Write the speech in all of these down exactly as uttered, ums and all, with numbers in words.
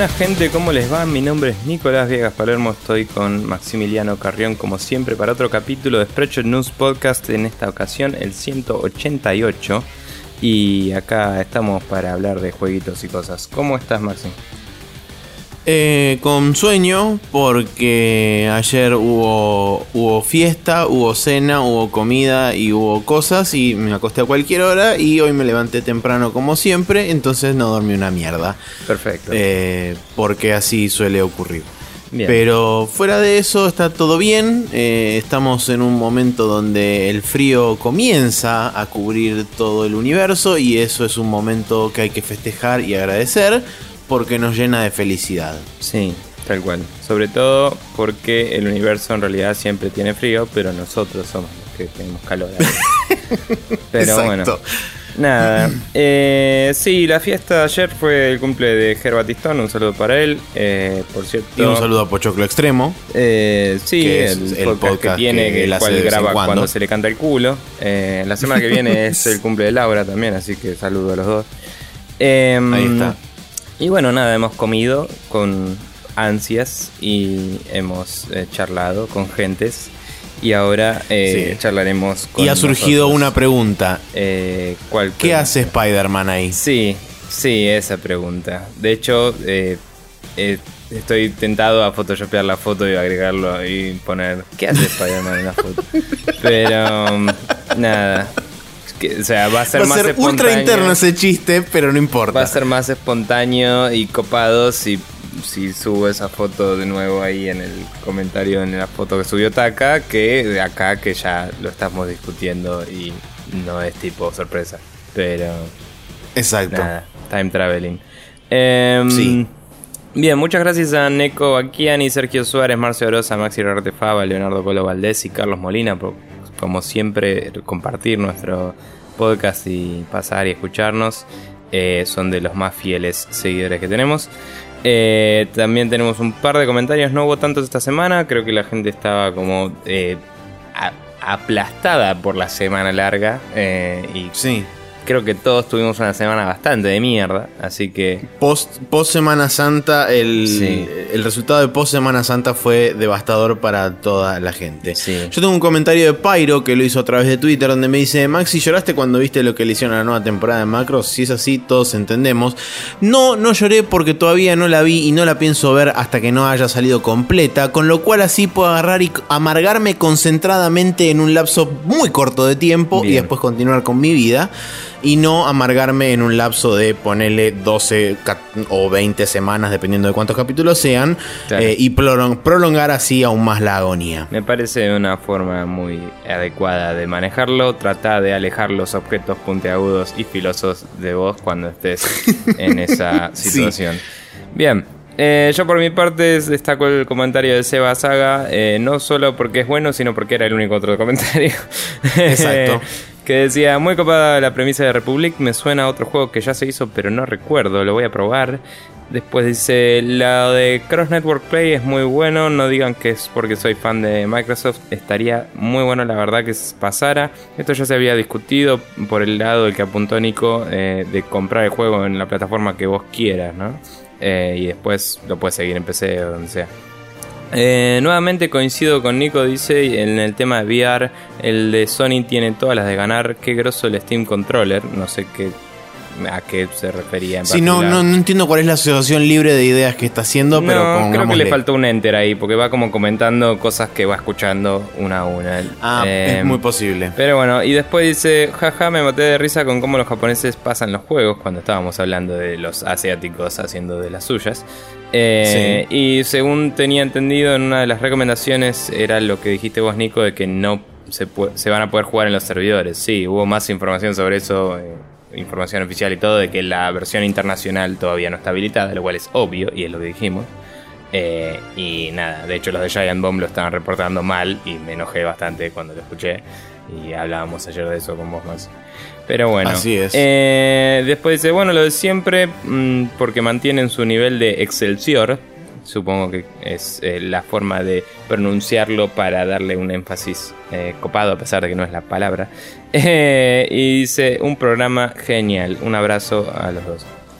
buenas gente, ¿cómo les va? Mi nombre es Nicolás Viegas Palermo, estoy con Maximiliano Carrión como siempre para otro capítulo de Spreadshot News Podcast, en esta ocasión el ciento ochenta y ocho, y acá estamos para hablar de jueguitos y cosas. ¿Cómo estás, Maxi? Eh, con sueño, porque ayer hubo, hubo fiesta, hubo cena, hubo comida y hubo cosas y me acosté a cualquier hora y hoy me levanté temprano como siempre, entonces no dormí una mierda. Perfecto. Eh, porque así suele ocurrir. Bien. Pero fuera de eso está todo bien, eh, estamos en un momento donde el frío comienza a cubrir todo el universo y eso es un momento que hay que festejar y agradecer, porque nos llena de felicidad. Sí, tal cual. Sobre todo porque el universo en realidad siempre tiene frío, pero nosotros somos los que tenemos calor. Pero exacto. Bueno, nada. Eh, sí, la fiesta de ayer fue el cumple de Ger Batistón. Un saludo para él. Eh, por cierto. Y un saludo a Pochoclo Extremo. Eh, sí, que el, es el podcast, podcast que tiene, que que él el hace cual de vez en graba cuando. cuando se le canta el culo. Eh, la semana que viene es el cumple de Laura también, así que saludo a los dos. Eh, Ahí está. Y bueno, nada, hemos comido con ansias y hemos eh, charlado con gentes. Y ahora eh, Sí. charlaremos con Y ha surgido nosotros. una pregunta. Eh, ¿cuál ¿Qué pregunta? hace Spider-Man ahí? Sí, sí, esa pregunta. De hecho, eh, eh, estoy tentado a photoshopear la foto y agregarlo y poner ¿qué hace Spider-Man en la foto? Pero um, nada. Que, o sea, va a ser Va a más ser espontáneo. ultra interno ese chiste, pero no importa. Va a ser más espontáneo y copado si, si subo esa foto de nuevo ahí en el comentario, en la foto que subió Taka, que de acá que ya lo estamos discutiendo y no es tipo sorpresa. Pero Exacto. nada, time traveling. Eh, Sí. Bien, muchas gracias a Neko Baquiani, Sergio Suárez, Marcio Orosa, Maxi Rartefaba, Leonardo Polo Valdés y Carlos Molina por, como siempre, compartir nuestro podcast y pasar y escucharnos. Eh, son de los más fieles seguidores que tenemos. Eh, también tenemos un par de comentarios, no hubo tantos esta semana, creo que la gente estaba como eh, a, aplastada por la semana larga eh, y Sí. creo que todos tuvimos una semana bastante de mierda, así que Post, post Semana Santa, el, Sí. el resultado de post Semana Santa fue devastador para toda la gente. Sí. Yo tengo un comentario de Pyro que lo hizo a través de Twitter donde me dice: Maxi, ¿lloraste cuando viste lo que le hicieron a la nueva temporada de Macros? Si es así, todos entendemos. No, no lloré porque todavía no la vi y no la pienso ver hasta que no haya salido completa, con lo cual así puedo agarrar y amargarme concentradamente en un lapso muy corto de tiempo. Bien. Y después continuar con mi vida. Y no amargarme en un lapso de ponerle doce o veinte semanas, dependiendo de cuántos capítulos sean, Claro. eh, y prolong- prolongar así aún más la agonía. me parece una forma muy adecuada de manejarlo. Trata de alejar los objetos puntiagudos y filosos de vos cuando estés en esa Sí. situación. Bien, eh, yo por mi parte destaco el comentario de Seba Saga, eh, no solo porque es bueno, sino porque era el único otro comentario. Exacto. Que decía: muy copada la premisa de Republic, me suena a otro juego que ya se hizo pero no recuerdo, lo voy a probar. Después dice: la de Cross Network Play es muy bueno, no digan que es porque soy fan de Microsoft, estaría muy bueno la verdad que pasara. Esto ya se había discutido por el lado del que apuntó Nico, eh, de comprar el juego en la plataforma que vos quieras, ¿no? Eh, y después lo puedes seguir en P C o donde sea. Eh, nuevamente coincido con Nico, dice, en el tema de V R, el de Sony tiene todas las de ganar. Qué grosso el Steam Controller, no sé qué, a qué se refería en Sí, no, particular. no, no entiendo cuál es la asociación libre de ideas que está haciendo, pero No, creo que pongámosle. le faltó un enter ahí, porque va como comentando cosas que va escuchando una a una. Ah, Eh, es muy posible. Pero bueno, y después dice: jaja, me maté de risa con cómo los japoneses pasan los juegos, cuando estábamos hablando de los asiáticos haciendo de las suyas. Eh, Sí. Y según tenía entendido, en una de las recomendaciones era lo que dijiste vos, Nico, de que no se, pu- se van a poder jugar en los servidores. Sí, hubo más información sobre eso, eh, información oficial y todo, de que la versión internacional todavía no está habilitada, lo cual es obvio y es lo que dijimos. Eh, y nada, de hecho los de Giant Bomb lo estaban reportando mal y me enojé bastante cuando lo escuché. Y hablábamos ayer de eso con vos, más. Pero bueno, Así es. Eh, después dice: bueno, lo de siempre, mmm, porque mantienen su nivel de Excelsior. Supongo que es eh, la forma de pronunciarlo para darle un énfasis eh, copado, a pesar de que no es la palabra. Eh, y dice: un programa genial. Un abrazo a los dos.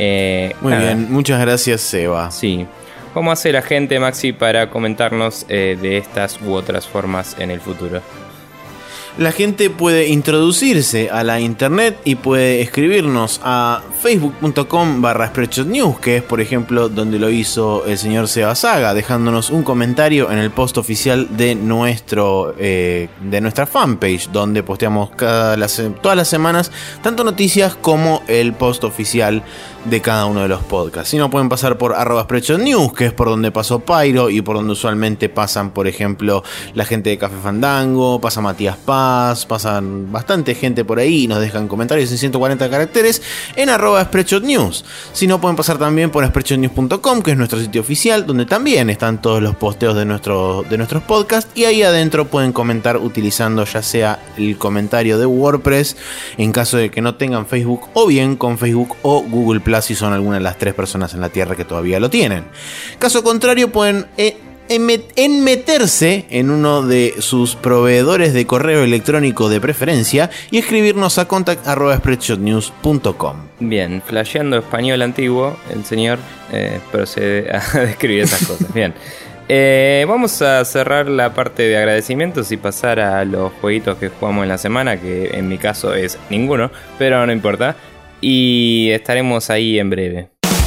Eh, Muy nada. bien, muchas gracias, Seba. Sí. ¿Cómo hace la gente, Maxi, para comentarnos eh, de estas u otras formas en el futuro? La gente puede introducirse a la internet y puede escribirnos a facebook.com barra Spreadshot News, que es por ejemplo donde lo hizo el señor Seba Saga, dejándonos un comentario en el post oficial de nuestro eh, de nuestra fanpage, donde posteamos cada las, todas las semanas tanto noticias como el post oficial de cada uno de los podcasts. Si no, pueden pasar por arroba Spreadshot News, que es por donde pasó Pyro y por donde usualmente pasan, por ejemplo, la gente de Café Fandango, pasa Matías Paz, pasan bastante gente por ahí y nos dejan comentarios en ciento cuarenta caracteres en arroba Spreadshot News. Si no, pueden pasar también por spreadshot news punto com, que es nuestro sitio oficial, donde también están todos los posteos de, nuestro, de nuestros podcasts, y ahí adentro pueden comentar utilizando ya sea el comentario de WordPress en caso de que no tengan Facebook, o bien con Facebook o Google Plus si son alguna de las tres personas en la Tierra que todavía lo tienen. Caso contrario, pueden eh, enmeterse en uno de sus proveedores de correo electrónico de preferencia y escribirnos a contact arroba spreadshot news punto com. Bien, flasheando español antiguo, el señor eh, procede a describir esas cosas. Bien. Eh, vamos a cerrar la parte de agradecimientos y pasar a los jueguitos que jugamos en la semana, que en mi caso es ninguno, pero no importa. Y estaremos ahí en breve.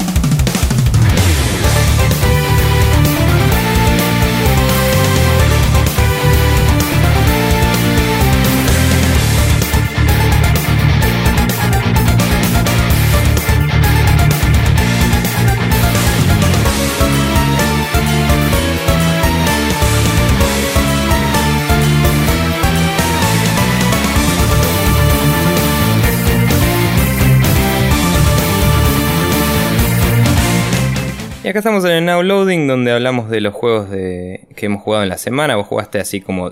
Y acá estamos en el Now Loading, donde hablamos de los juegos de que hemos jugado en la semana. Vos jugaste así como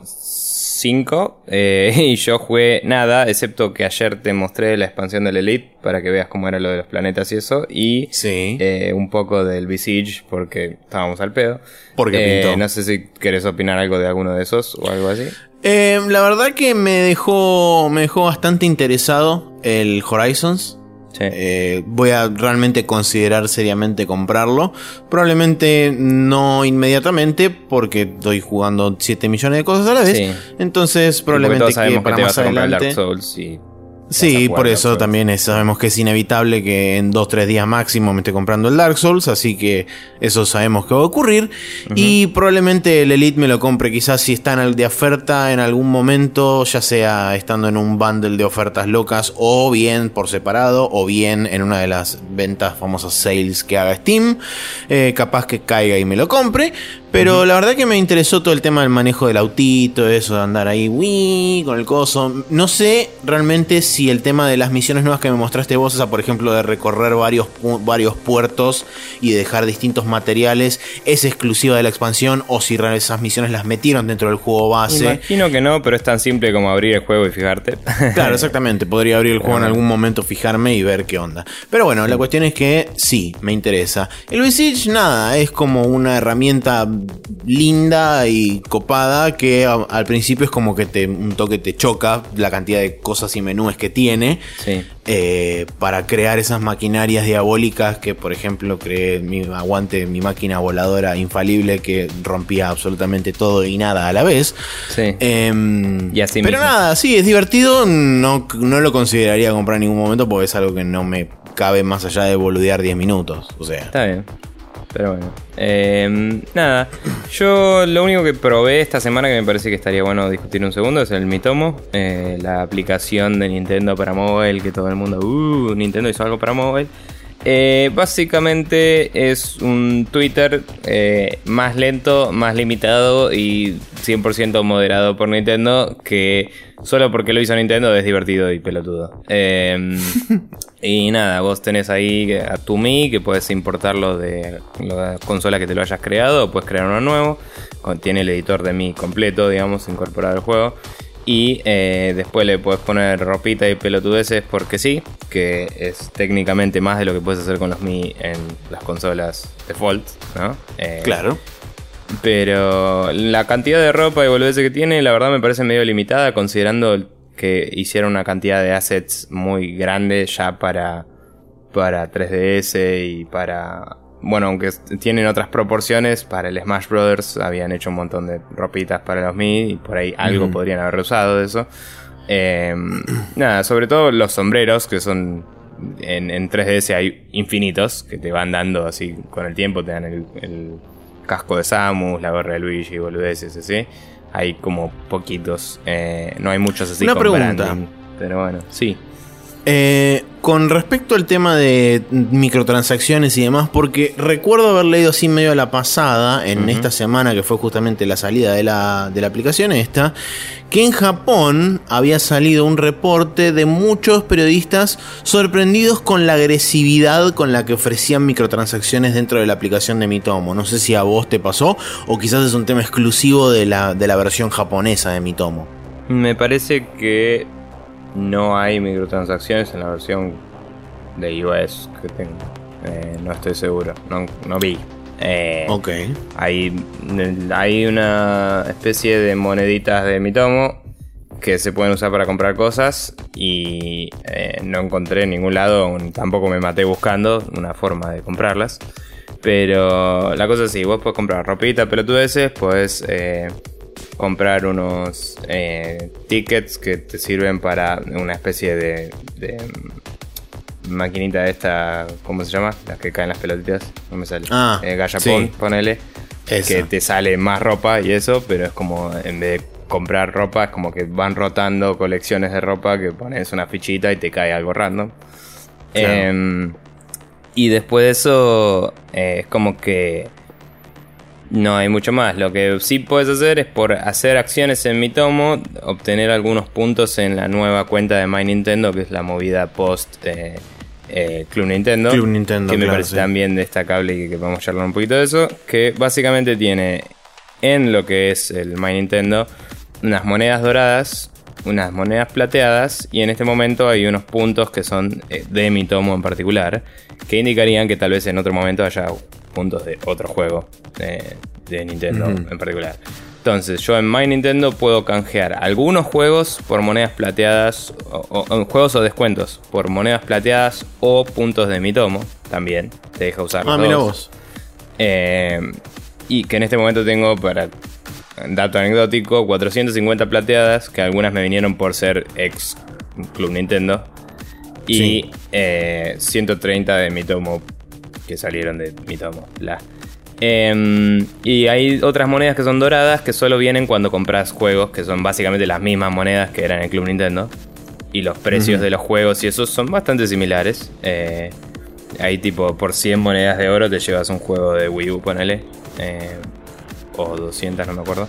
cinco eh, y yo jugué nada, excepto que ayer te mostré la expansión del Elite para que veas cómo era lo de los planetas y eso. Y sí. eh, un poco del Besiege porque estábamos al pedo. Porque eh, pintó. No sé si querés opinar algo de alguno de esos o algo así. Eh, la verdad que me dejó, me dejó bastante interesado el Horizons. Sí. Eh, voy a realmente considerar seriamente comprarlo. Probablemente no inmediatamente, porque estoy jugando siete millones de cosas a la vez. Sí. Entonces probablemente que para que más adelante. Dark Souls y sí, por eso también es, sabemos que es inevitable que en dos tres días máximo me esté comprando el Dark Souls, así que eso sabemos que va a ocurrir. Uh-huh. Y probablemente el Elite me lo compre quizás si está en el de oferta en algún momento, ya sea estando en un bundle de ofertas locas, o bien por separado, o bien en una de las ventas famosas sales que haga Steam. Eh, capaz que caiga y me lo compre. Pero uh-huh. la verdad que me interesó todo el tema del manejo del autito, eso de andar ahí uy, con el coso. No sé realmente si el tema de las misiones nuevas que me mostraste vos, o sea, por ejemplo, de recorrer varios, varios puertos y dejar distintos materiales, es exclusiva de la expansión, o si esas misiones las metieron dentro del juego base. Imagino que no, pero es tan simple como abrir el juego y fijarte. Claro, exactamente. Podría abrir el juego en algún momento, fijarme y ver qué onda. Pero bueno, sí. La cuestión es que sí, me interesa. El Besiege, nada, es como una herramienta linda y copada que a, al principio es como que te un toque te choca la cantidad de cosas y menús que tiene. Sí. Eh, para crear esas maquinarias diabólicas que, por ejemplo, creé mi aguante mi máquina voladora infalible que rompía absolutamente todo y nada a la vez. Sí. Eh, y así pero mismo. nada, sí, es divertido. No, no lo consideraría comprar en ningún momento porque es algo que no me cabe más allá de boludear diez minutos. O sea, está bien. Pero bueno, eh, nada, yo lo único que probé esta semana que me parece que estaría bueno discutir un segundo es el Mitomo, eh, la aplicación de Nintendo para móvil, que todo el mundo, uh, Nintendo hizo algo para móvil. Eh, básicamente es un Twitter eh, más lento, más limitado y cien por ciento moderado por Nintendo, que solo porque lo hizo Nintendo es divertido y pelotudo. Eh, y nada, vos tenés ahí a tu Mi, que puedes importarlo de la consola que te lo hayas creado, o puedes crear uno nuevo. Tiene el editor de Mi completo, digamos, incorporado al juego. Y eh, después le puedes poner ropita y pelotudeces porque sí, que es técnicamente más de lo que puedes hacer con los Mi en las consolas default, ¿no? Eh, claro. Pero la cantidad de ropa y boludeces que tiene, la verdad me parece medio limitada, considerando que hicieron una cantidad de assets muy grande ya para, para tres D S y para... Bueno, aunque tienen otras proporciones, para el Smash Brothers habían hecho un montón de ropitas para los Mii y por ahí algo mm. podrían haber usado de eso. Eh, nada, sobre todo los sombreros, que son en, en tres D S hay infinitos, que te van dando así con el tiempo, te dan el, el casco de Samus, la gorra de Luigi, boludeces así. Hay como poquitos, eh, no hay muchos así. Una con pregunta, branding, pero bueno, sí. Eh, con respecto al tema de microtransacciones y demás, porque recuerdo haber leído así medio a la pasada, en uh-huh. esta semana que fue justamente la salida de la, de la aplicación esta, que en Japón había salido un reporte de muchos periodistas sorprendidos con la agresividad con la que ofrecían microtransacciones dentro de la aplicación de Miitomo. No sé si a vos te pasó o quizás es un tema exclusivo de la, de la versión japonesa de Miitomo. Me parece que no hay microtransacciones en la versión de iOS que tengo. Eh, no estoy seguro. No, no vi. Eh, ok. Hay, hay una especie de moneditas de Miitomo que se pueden usar para comprar cosas. Y eh, no encontré en ningún lado, tampoco me maté buscando una forma de comprarlas. Pero la cosa es así: vos podés comprar ropita, pelotudeces, podés eh, comprar unos eh, tickets que te sirven para una especie de, de maquinita esta, ¿cómo se llama? Las que caen las pelotitas, no me sale. Ah, eh, Gallapón, sí. Ponele. Esa. Que te sale más ropa y eso, pero es como, en vez de comprar ropa, es como que van rotando colecciones de ropa que pones una fichita y te cae algo random. Claro. Eh, y después de eso, eh, es como que no hay mucho más. Lo que sí puedes hacer es, por hacer acciones en Miitomo, obtener algunos puntos en la nueva cuenta de My Nintendo, que es la movida post eh, eh, Club Nintendo. Club Nintendo, que me claro, parece sí. también destacable y que vamos a charlar un poquito de eso. Que básicamente tiene en lo que es el My Nintendo unas monedas doradas, unas monedas plateadas, y en este momento hay unos puntos que son eh, de Miitomo en particular, que indicarían que tal vez en otro momento haya puntos de otro juego eh, de Nintendo uh-huh. en particular. Entonces yo en My Nintendo puedo canjear algunos juegos por monedas plateadas, o, o, o juegos o descuentos por monedas plateadas o puntos de Miitomo. También te deja usar los ah, dos. Mira vos. Eh, y que en este momento tengo, para dato anecdótico, cuatrocientas cincuenta plateadas, que algunas me vinieron por ser ex Club Nintendo, y sí. eh, ciento treinta de Miitomo que salieron de Miitomo. La. Eh, y hay otras monedas que son doradas, que solo vienen cuando compras juegos, que son básicamente las mismas monedas que eran en el Club Nintendo. Y los precios uh-huh. de los juegos y esos son bastante similares. Eh, ahí tipo por cien monedas de oro te llevas un juego de Wii U, ponele. Eh, o doscientas, no me acuerdo.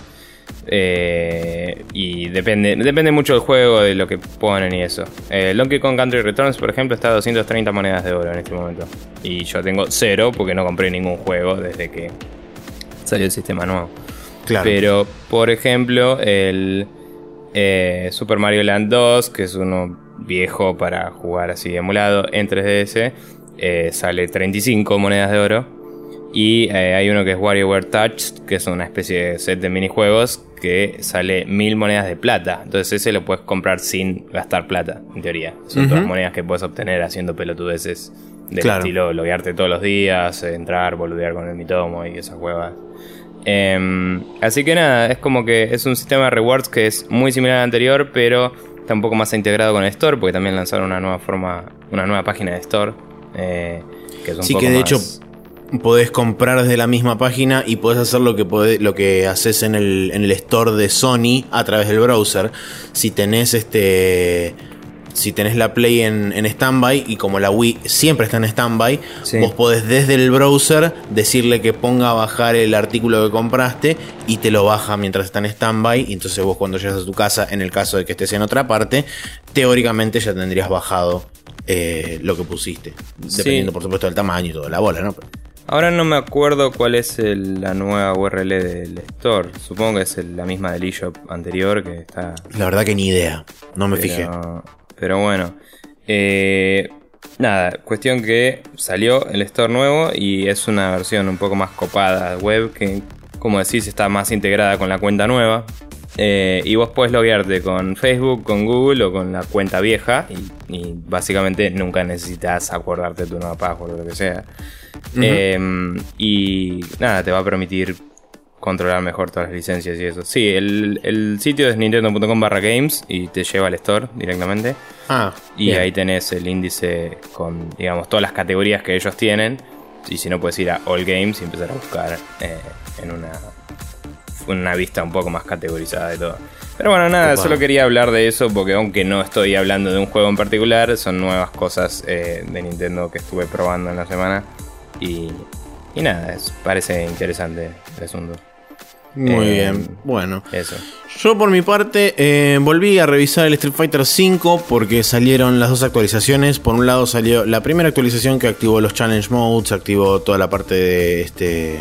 Eh, y depende depende mucho del juego, de lo que ponen y eso. eh, Donkey Kong Country Returns, por ejemplo, está a doscientas treinta monedas de oro en este momento. Y yo tengo cero porque no compré ningún juego desde que salió el sistema nuevo. Claro. Pero, por ejemplo, el eh, Super Mario Land dos, que es uno viejo para jugar así emulado en tres D S, eh, sale treinta y cinco monedas de oro. Y eh, hay uno que es WarioWare Touch, que es una especie de set de minijuegos que sale mil monedas de plata. Entonces ese lo puedes comprar sin gastar plata, en teoría. Son uh-huh. todas monedas que puedes obtener haciendo pelotudeces del claro. estilo loguearte todos los días, entrar, boludear con el Miitomo y esas huevas. Eh, así que nada, es como que es un sistema de rewards que es muy similar al anterior, pero está un poco más integrado con el Store, porque también lanzaron una nueva forma, una nueva página de Store. Eh, que es un sí, poco que de más... hecho podés comprar desde la misma página y podés hacer lo que podés, lo que haces en el, en el store de Sony a través del browser. Si tenés este si tenés la Play en, en standby, y como la Wii siempre está en standby, sí. vos podés desde el browser decirle que ponga a bajar el artículo que compraste y te lo baja mientras está en standby. Y entonces vos, cuando llegas a tu casa, en el caso de que estés en otra parte, teóricamente ya tendrías bajado eh, lo que pusiste, dependiendo sí. por supuesto del tamaño y toda la bola, ¿no? Ahora no me acuerdo cuál es el, la nueva U R L del store. Supongo que es el, la misma del eShop anterior, que está... La verdad que ni idea, no me pero, fijé. Pero bueno, eh, nada, cuestión que salió el store nuevo y es una versión un poco más copada web, que, como decís, está más integrada con la cuenta nueva. Eh, y vos podés loguearte con Facebook, con Google o con la cuenta vieja. Y, y básicamente nunca necesitas acordarte tu nueva password o lo que sea. Uh-huh. Eh, y nada, te va a permitir controlar mejor todas las licencias y eso. Sí, el, el sitio es nintendo punto com barra games y te lleva al store directamente. Ah, y bien. ahí tenés el índice con, digamos, todas las categorías que ellos tienen. Y si no, puedes ir a All Games y empezar a buscar eh, en una, una vista un poco más categorizada de todo. Pero bueno, nada, solo quería hablar de eso porque aunque no estoy hablando de un juego en particular, son nuevas cosas eh, de Nintendo que estuve probando en la semana. Y, y nada, es, parece interesante el asunto. Muy eh, bien, bueno. Eso. Yo por mi parte eh, volví a revisar el Street Fighter cinco porque salieron las dos actualizaciones. Por un lado salió la primera actualización que activó los Challenge Modes, activó toda la parte de este...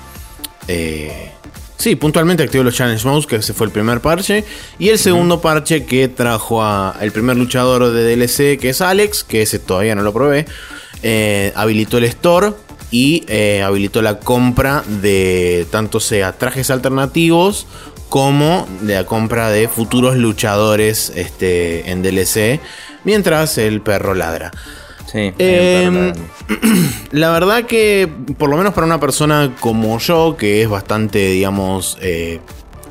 Eh, sí, puntualmente activó los Challenge Modes, que ese fue el primer parche. Y el segundo uh-huh. parche que trajo a el primer luchador de D L C, que es Alex, que ese todavía no lo probé. Eh, habilitó el store y eh, habilitó la compra de tanto sea trajes alternativos como de la compra de futuros luchadores este, en D L C, mientras el perro ladra. Sí, eh, la verdad que por lo menos para una persona como yo, que es bastante, digamos, eh,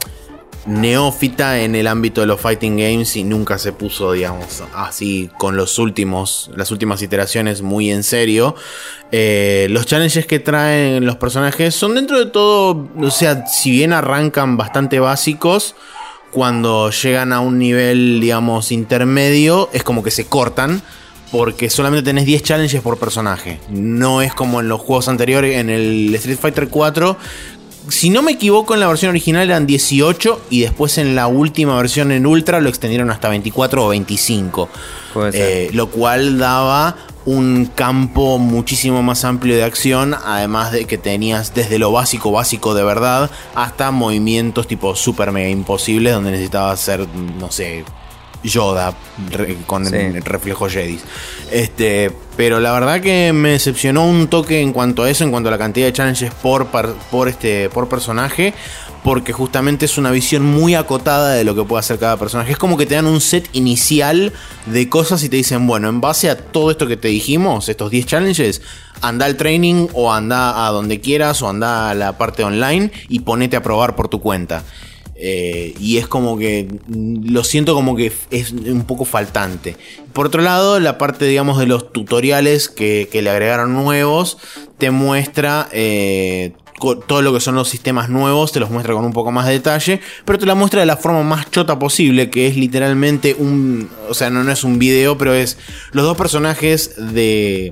neófita en el ámbito de los fighting games y nunca se puso, digamos, así con los últimos, las últimas iteraciones muy en serio, eh, los challenges que traen los personajes son dentro de todo, o sea, si bien arrancan bastante básicos, cuando llegan a un nivel, digamos, intermedio, es como que se cortan. Porque solamente tenés diez challenges por personaje. No es como en los juegos anteriores, en el Street Fighter cuatro. Si no me equivoco, en la versión original eran dieciocho. Y después en la última versión en Ultra lo extendieron hasta veinticuatro o veinticinco. Puede ser. Eh, lo cual daba un campo muchísimo más amplio de acción. Además de que tenías desde lo básico, básico de verdad, hasta movimientos tipo super mega imposibles, donde necesitabas hacer, no sé, Yoda re, con sí. el reflejo Jedi. Este, pero la verdad que me decepcionó un toque en cuanto a eso, en cuanto a la cantidad de challenges por, por, este, por personaje, porque justamente es una visión muy acotada de lo que puede hacer cada personaje. Es como que te dan un set inicial de cosas y te dicen, bueno, en base a todo esto que te dijimos, estos diez challenges, anda al training o anda a donde quieras o anda a la parte online y ponete a probar por tu cuenta. Eh, y es como que lo siento como que es un poco faltante. Por otro lado, la parte, digamos, de los tutoriales que, que le agregaron nuevos te muestra eh, todo lo que son los sistemas nuevos, te los muestra con un poco más de detalle, pero te la muestra de la forma más chota posible, que es literalmente un, o sea, no, no es un video, pero es los dos personajes de...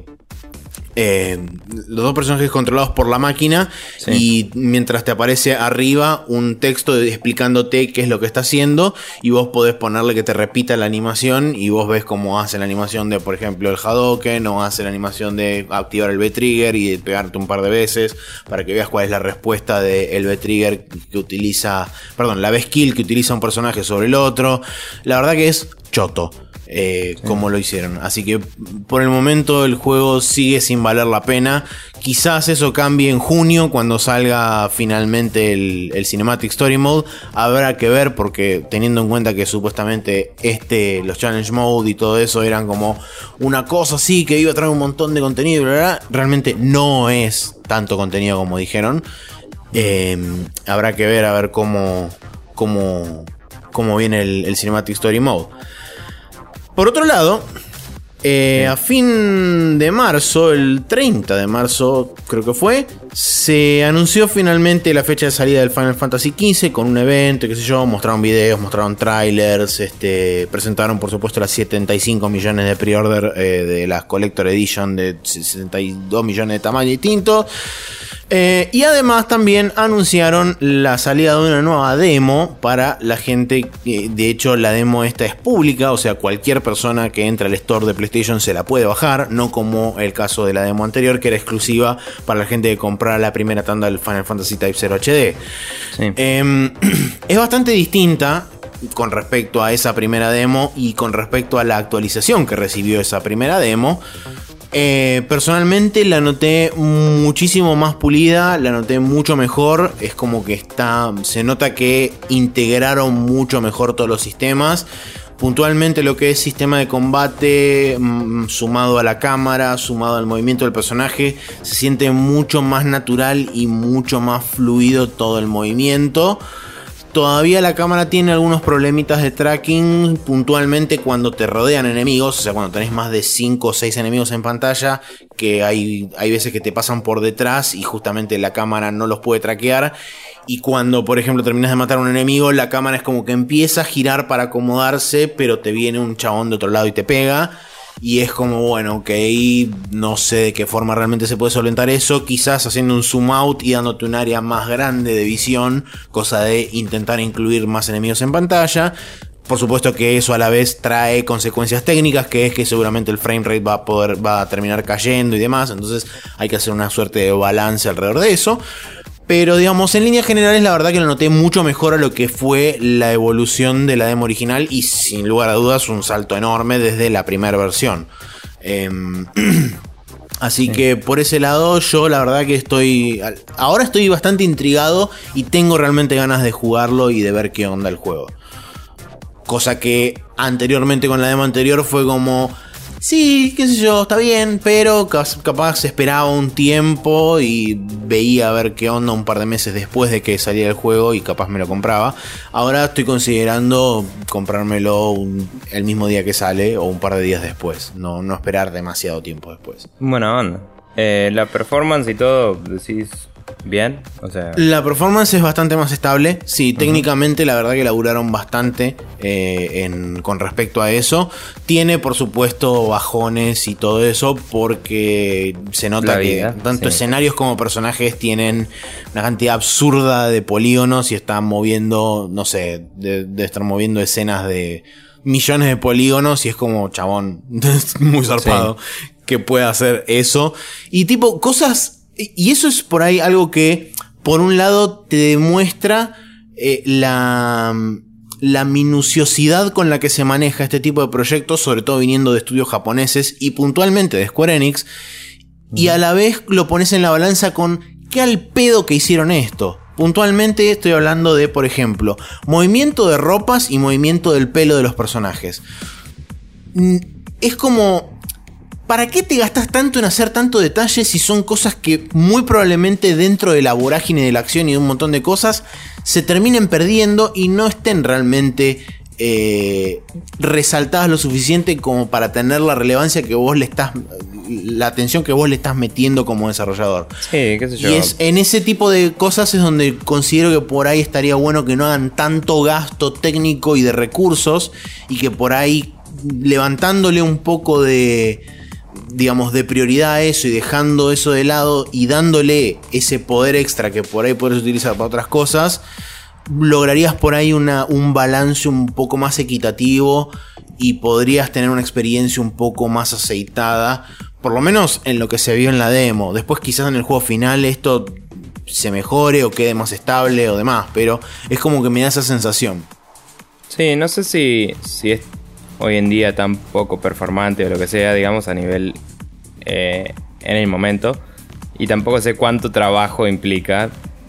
Eh, los dos personajes controlados por la máquina, sí. Y mientras te aparece arriba un texto explicándote qué es lo que está haciendo, y vos podés ponerle que te repita la animación y vos ves cómo hace la animación de, por ejemplo, el Hadouken, o hace la animación de activar el B-Trigger y de pegarte un par de veces para que veas cuál es la respuesta del B-Trigger que utiliza, perdón, la B-Skill que utiliza un personaje sobre el otro. La verdad que es choto. Eh, sí. Como lo hicieron. Así que por el momento el juego sigue sin valer la pena. Quizás eso cambie en junio, cuando salga finalmente el, el Cinematic Story Mode. Habrá que ver, porque teniendo en cuenta que supuestamente este, los Challenge Mode y todo eso eran como una cosa así que iba a traer un montón de contenido, bla, bla, bla. Realmente no es tanto contenido como dijeron. eh, Habrá que ver a ver cómo Cómo, cómo viene el, el Cinematic Story Mode. Por otro lado, eh, a fin de marzo, el treinta de marzo creo que fue, se anunció finalmente la fecha de salida del Final Fantasy quince con un evento, qué sé yo, mostraron videos, mostraron trailers, este, presentaron por supuesto las setenta y cinco millones de pre-order eh, de las Collector Edition de sesenta y dos millones de tamaño distintos. Eh, y además también anunciaron la salida de una nueva demo para la gente. Eh, de hecho, la demo esta es pública, o sea, cualquier persona que entre al store de PlayStation se la puede bajar, no como el caso de la demo anterior, que era exclusiva para la gente que comprara la primera tanda del Final Fantasy Type cero H D. Sí. Eh, es bastante distinta con respecto a esa primera demo y con respecto a la actualización que recibió esa primera demo. Eh, personalmente la noté muchísimo más pulida, la noté mucho mejor. Es como que está. Se nota que integraron mucho mejor todos los sistemas. Puntualmente lo que es sistema de combate, mmm, sumado a la cámara, sumado al movimiento del personaje, se siente mucho más natural y mucho más fluido todo el movimiento. Todavía la cámara tiene algunos problemitas de tracking puntualmente cuando te rodean enemigos, o sea, cuando tenés más de cinco o seis enemigos en pantalla, que hay, hay veces que te pasan por detrás y justamente la cámara no los puede traquear. Y cuando, por ejemplo, terminas de matar a un enemigo, la cámara es como que empieza a girar para acomodarse, pero te viene un chabón de otro lado y te pega. Y es como, bueno, ok, no sé de qué forma realmente se puede solventar eso. Quizás haciendo un zoom out y dándote un área más grande de visión, cosa de intentar incluir más enemigos en pantalla. Por supuesto que eso a la vez trae consecuencias técnicas, que es que seguramente el frame rate va a poder, va a terminar cayendo y demás. Entonces hay que hacer una suerte de balance alrededor de eso. Pero digamos, en líneas generales la verdad que lo noté mucho mejor a lo que fue la evolución de la demo original. Y sin lugar a dudas un salto enorme desde la primera versión. eh, Así sí. que por ese lado yo la verdad que estoy... Ahora estoy bastante intrigado y tengo realmente ganas de jugarlo y de ver qué onda el juego. Cosa que anteriormente con la demo anterior fue como... Sí, qué sé yo, está bien, pero capaz esperaba un tiempo y veía a ver qué onda un par de meses después de que saliera el juego y capaz me lo compraba. Ahora estoy considerando comprármelo un, el mismo día que sale o un par de días después, no, no esperar demasiado tiempo después. Buena onda. Eh, la performance y todo, decís... Bien, o sea... La performance es bastante más estable. Sí, uh-huh. Técnicamente la verdad que laburaron bastante eh, en, con respecto a eso. Tiene por supuesto bajones y todo eso, porque se nota vida, que tanto sí. escenarios como personajes tienen una cantidad absurda de polígonos y están moviendo, no sé, de, de estar moviendo escenas de millones de polígonos y es como, chabón, muy zarpado sí. que pueda hacer eso. Y tipo, cosas... Y eso es por ahí algo que, por un lado, te demuestra eh, la, la minuciosidad con la que se maneja este tipo de proyectos, sobre todo viniendo de estudios japoneses y puntualmente de Square Enix, mm. y a la vez lo pones en la balanza con qué al pedo que hicieron esto. Puntualmente estoy hablando de, por ejemplo, movimiento de ropas y movimiento del pelo de los personajes. Es como... ¿Para qué te gastas tanto en hacer tanto detalle si son cosas que muy probablemente dentro de la vorágine de la acción y de un montón de cosas se terminen perdiendo y no estén realmente eh, resaltadas lo suficiente como para tener la relevancia que vos le estás, la atención que vos le estás metiendo como desarrollador? Sí, qué sé yo. Y es, en ese tipo de cosas es donde considero que por ahí estaría bueno que no hagan tanto gasto técnico y de recursos y que por ahí levantándole un poco de... digamos, de prioridad a eso y dejando eso de lado y dándole ese poder extra que por ahí puedes utilizar para otras cosas, lograrías por ahí una, un balance un poco más equitativo y podrías tener una experiencia un poco más aceitada, por lo menos en lo que se vio en la demo. Después quizás en el juego final esto se mejore o quede más estable o demás, pero es como que me da esa sensación. Sí, no sé si, si es hoy en día tan poco performante o lo que sea, digamos, a nivel eh, en el momento, y tampoco sé cuánto trabajo implica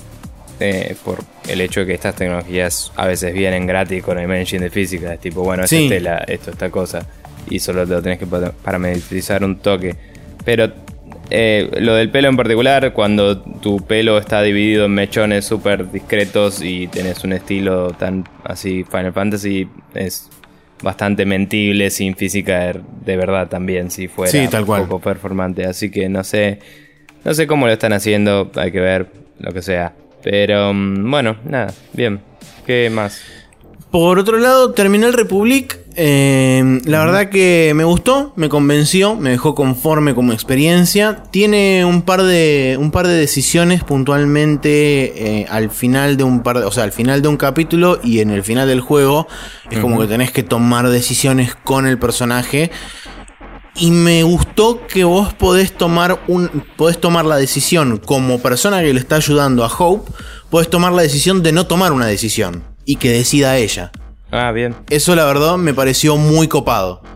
eh, por el hecho de que estas tecnologías a veces vienen gratis con el engine de física, es tipo, bueno, esta sí. tela, esto, esta cosa, y solo te lo tenés que parametrizar un toque. Pero eh, lo del pelo en particular, cuando tu pelo está dividido en mechones súper discretos y tenés un estilo tan así Final Fantasy, es bastante mentible sin física de, de verdad también, si fuera sí, tal cual. poco performante. Así que no sé, no sé cómo lo están haciendo, hay que ver lo que sea. Pero um, bueno, nada, bien. ¿Qué más? Por otro lado, terminé el Republic. Eh, la uh-huh. verdad que me gustó, me convenció, me dejó conforme como experiencia. Tiene un par de un par de decisiones puntualmente eh, al final de un par de, o sea, al final de un capítulo y en el final del juego. Es uh-huh. como que tenés que tomar decisiones con el personaje. Y me gustó que vos podés tomar un podés tomar la decisión como persona que le está ayudando a Hope, podés tomar la decisión de no tomar una decisión y que decida ella. Ah, bien. Eso la verdad me pareció muy copado.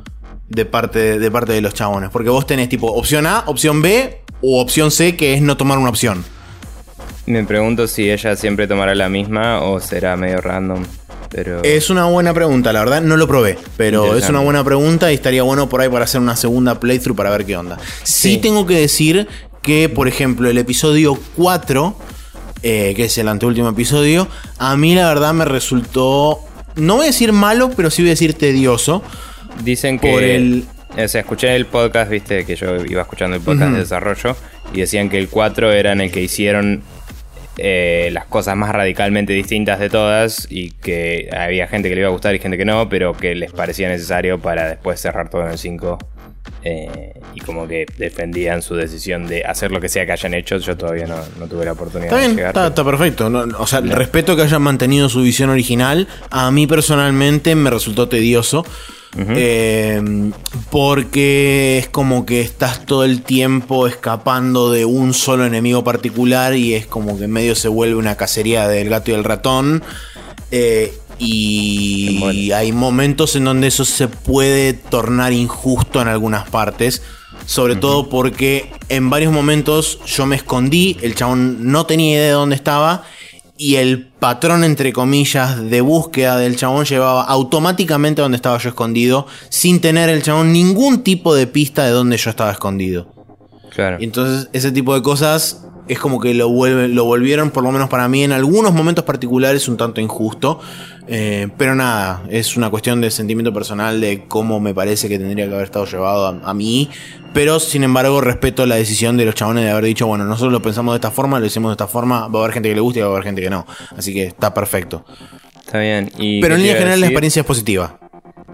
de parte, de parte de los chabones. Porque vos tenés tipo opción A, opción B o opción C, que es no tomar una opción. Me pregunto si ella siempre tomará la misma o será medio random. Pero... Es una buena pregunta, la verdad no lo probé, pero es una buena pregunta y estaría bueno por ahí para hacer una segunda playthrough para ver qué onda. Sí, sí tengo que decir que, por ejemplo, el episodio cuatro, eh, que es el anteúltimo episodio, a mí la verdad me resultó, no voy a decir malo, pero sí voy a decir tedioso. Dicen que... Por el... O sea, escuché el podcast, viste, que yo iba escuchando el podcast uh-huh. de desarrollo, y decían que el cuatro era en el que hicieron... Eh, las cosas más radicalmente distintas de todas y que había gente que le iba a gustar y gente que no, pero que les parecía necesario para después cerrar todo en el cinco eh, y como que defendían su decisión de hacer lo que sea que hayan hecho. Yo todavía no, no tuve la oportunidad está bien, de llegar. Está, está perfecto, no, o sea, no. Respeto que hayan mantenido su visión original. A mí personalmente me resultó tedioso. Uh-huh. Eh, porque es como que estás todo el tiempo escapando de un solo enemigo particular y es como que medio se vuelve una cacería del gato y el ratón. Eh, y bueno. Hay momentos en donde eso se puede tornar injusto en algunas partes. Sobre uh-huh. todo porque en varios momentos yo me escondí, el chabón no tenía idea de dónde estaba. Y el patrón, entre comillas, de búsqueda del chabón llevaba automáticamente a donde estaba yo escondido, sin tener el chabón ningún tipo de pista de dónde yo estaba escondido. Claro. Y entonces ese tipo de cosas es como que lo, vuelve, lo volvieron, por lo menos para mí, en algunos momentos particulares un tanto injusto. Eh, pero nada, es una cuestión de sentimiento personal de cómo me parece que tendría que haber estado llevado a, a mí. Pero sin embargo respeto la decisión de los chabones de haber dicho, bueno, nosotros lo pensamos de esta forma, lo hicimos de esta forma, va a haber gente que le guste y va a haber gente que no. Así que está perfecto. Está bien. ¿Y pero en línea general la experiencia es positiva.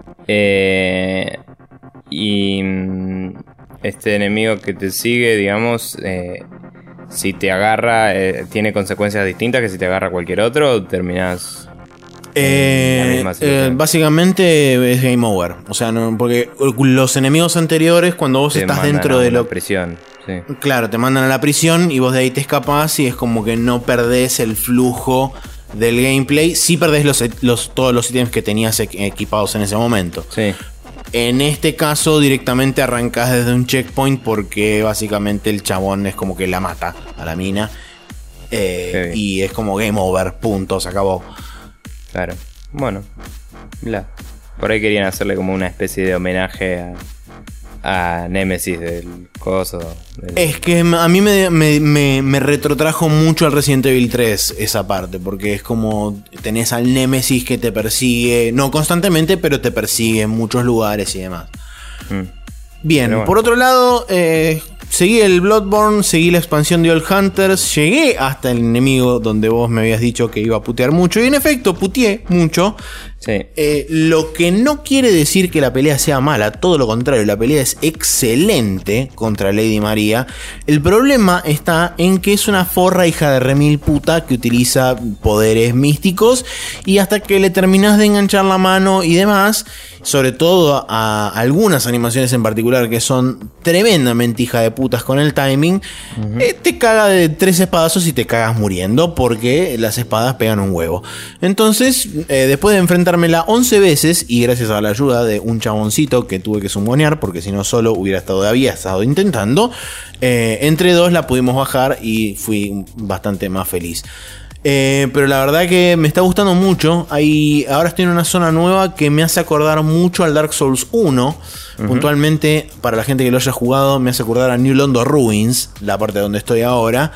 Eh, y este enemigo que te sigue, digamos, eh, si te agarra, eh, ¿tiene consecuencias distintas que si te agarra cualquier otro o terminás... Eh, eh, básicamente es game over. O sea, no, porque los enemigos anteriores, cuando vos te estás dentro de la prisión, sí. Claro, te mandan a la prisión y vos de ahí te escapás y es como que no perdés el flujo del gameplay. Sí perdés los, los, todos los ítems que tenías equipados en ese momento. Sí. En este caso directamente arrancás desde un checkpoint porque básicamente el chabón es como que la mata a la mina. Eh, y es como game over, punto, se acabó. Claro, bueno, bla. Por ahí querían hacerle como una especie de homenaje a, a Nemesis del coso. Del... Es que a mí me, me, me, me retrotrajo mucho al Resident Evil tres esa parte, porque es como tenés al Nemesis que te persigue, no constantemente, pero te persigue en muchos lugares y demás. Mm. Bien, bueno. Por otro lado, eh, seguí el Bloodborne, seguí la expansión de Old Hunters, llegué hasta el enemigo donde vos me habías dicho que iba a putear mucho, y en efecto puteé mucho. Sí. Eh, lo que no quiere decir que la pelea sea mala, todo lo contrario, la pelea es excelente contra Lady María. El problema está en que es una forra hija de remil puta que utiliza poderes místicos y hasta que le terminás de enganchar la mano y demás, sobre todo a algunas animaciones en particular que son tremendamente hija de putas con el timing, uh-huh. eh, te caga de tres espadazos y te cagas muriendo porque las espadas pegan un huevo. Entonces, eh, después de enfrentármela once veces y gracias a la ayuda de un chaboncito que tuve que summonear, porque si no solo hubiera estado, había estado intentando, eh, entre dos la pudimos bajar y fui bastante más feliz. Eh, pero la verdad que me está gustando mucho. Ahí, ahora estoy en una zona nueva que me hace acordar mucho al Dark Souls uno. Uh-huh. Puntualmente, para la gente que lo haya jugado, me hace acordar a New Londo Ruins, la parte donde estoy ahora.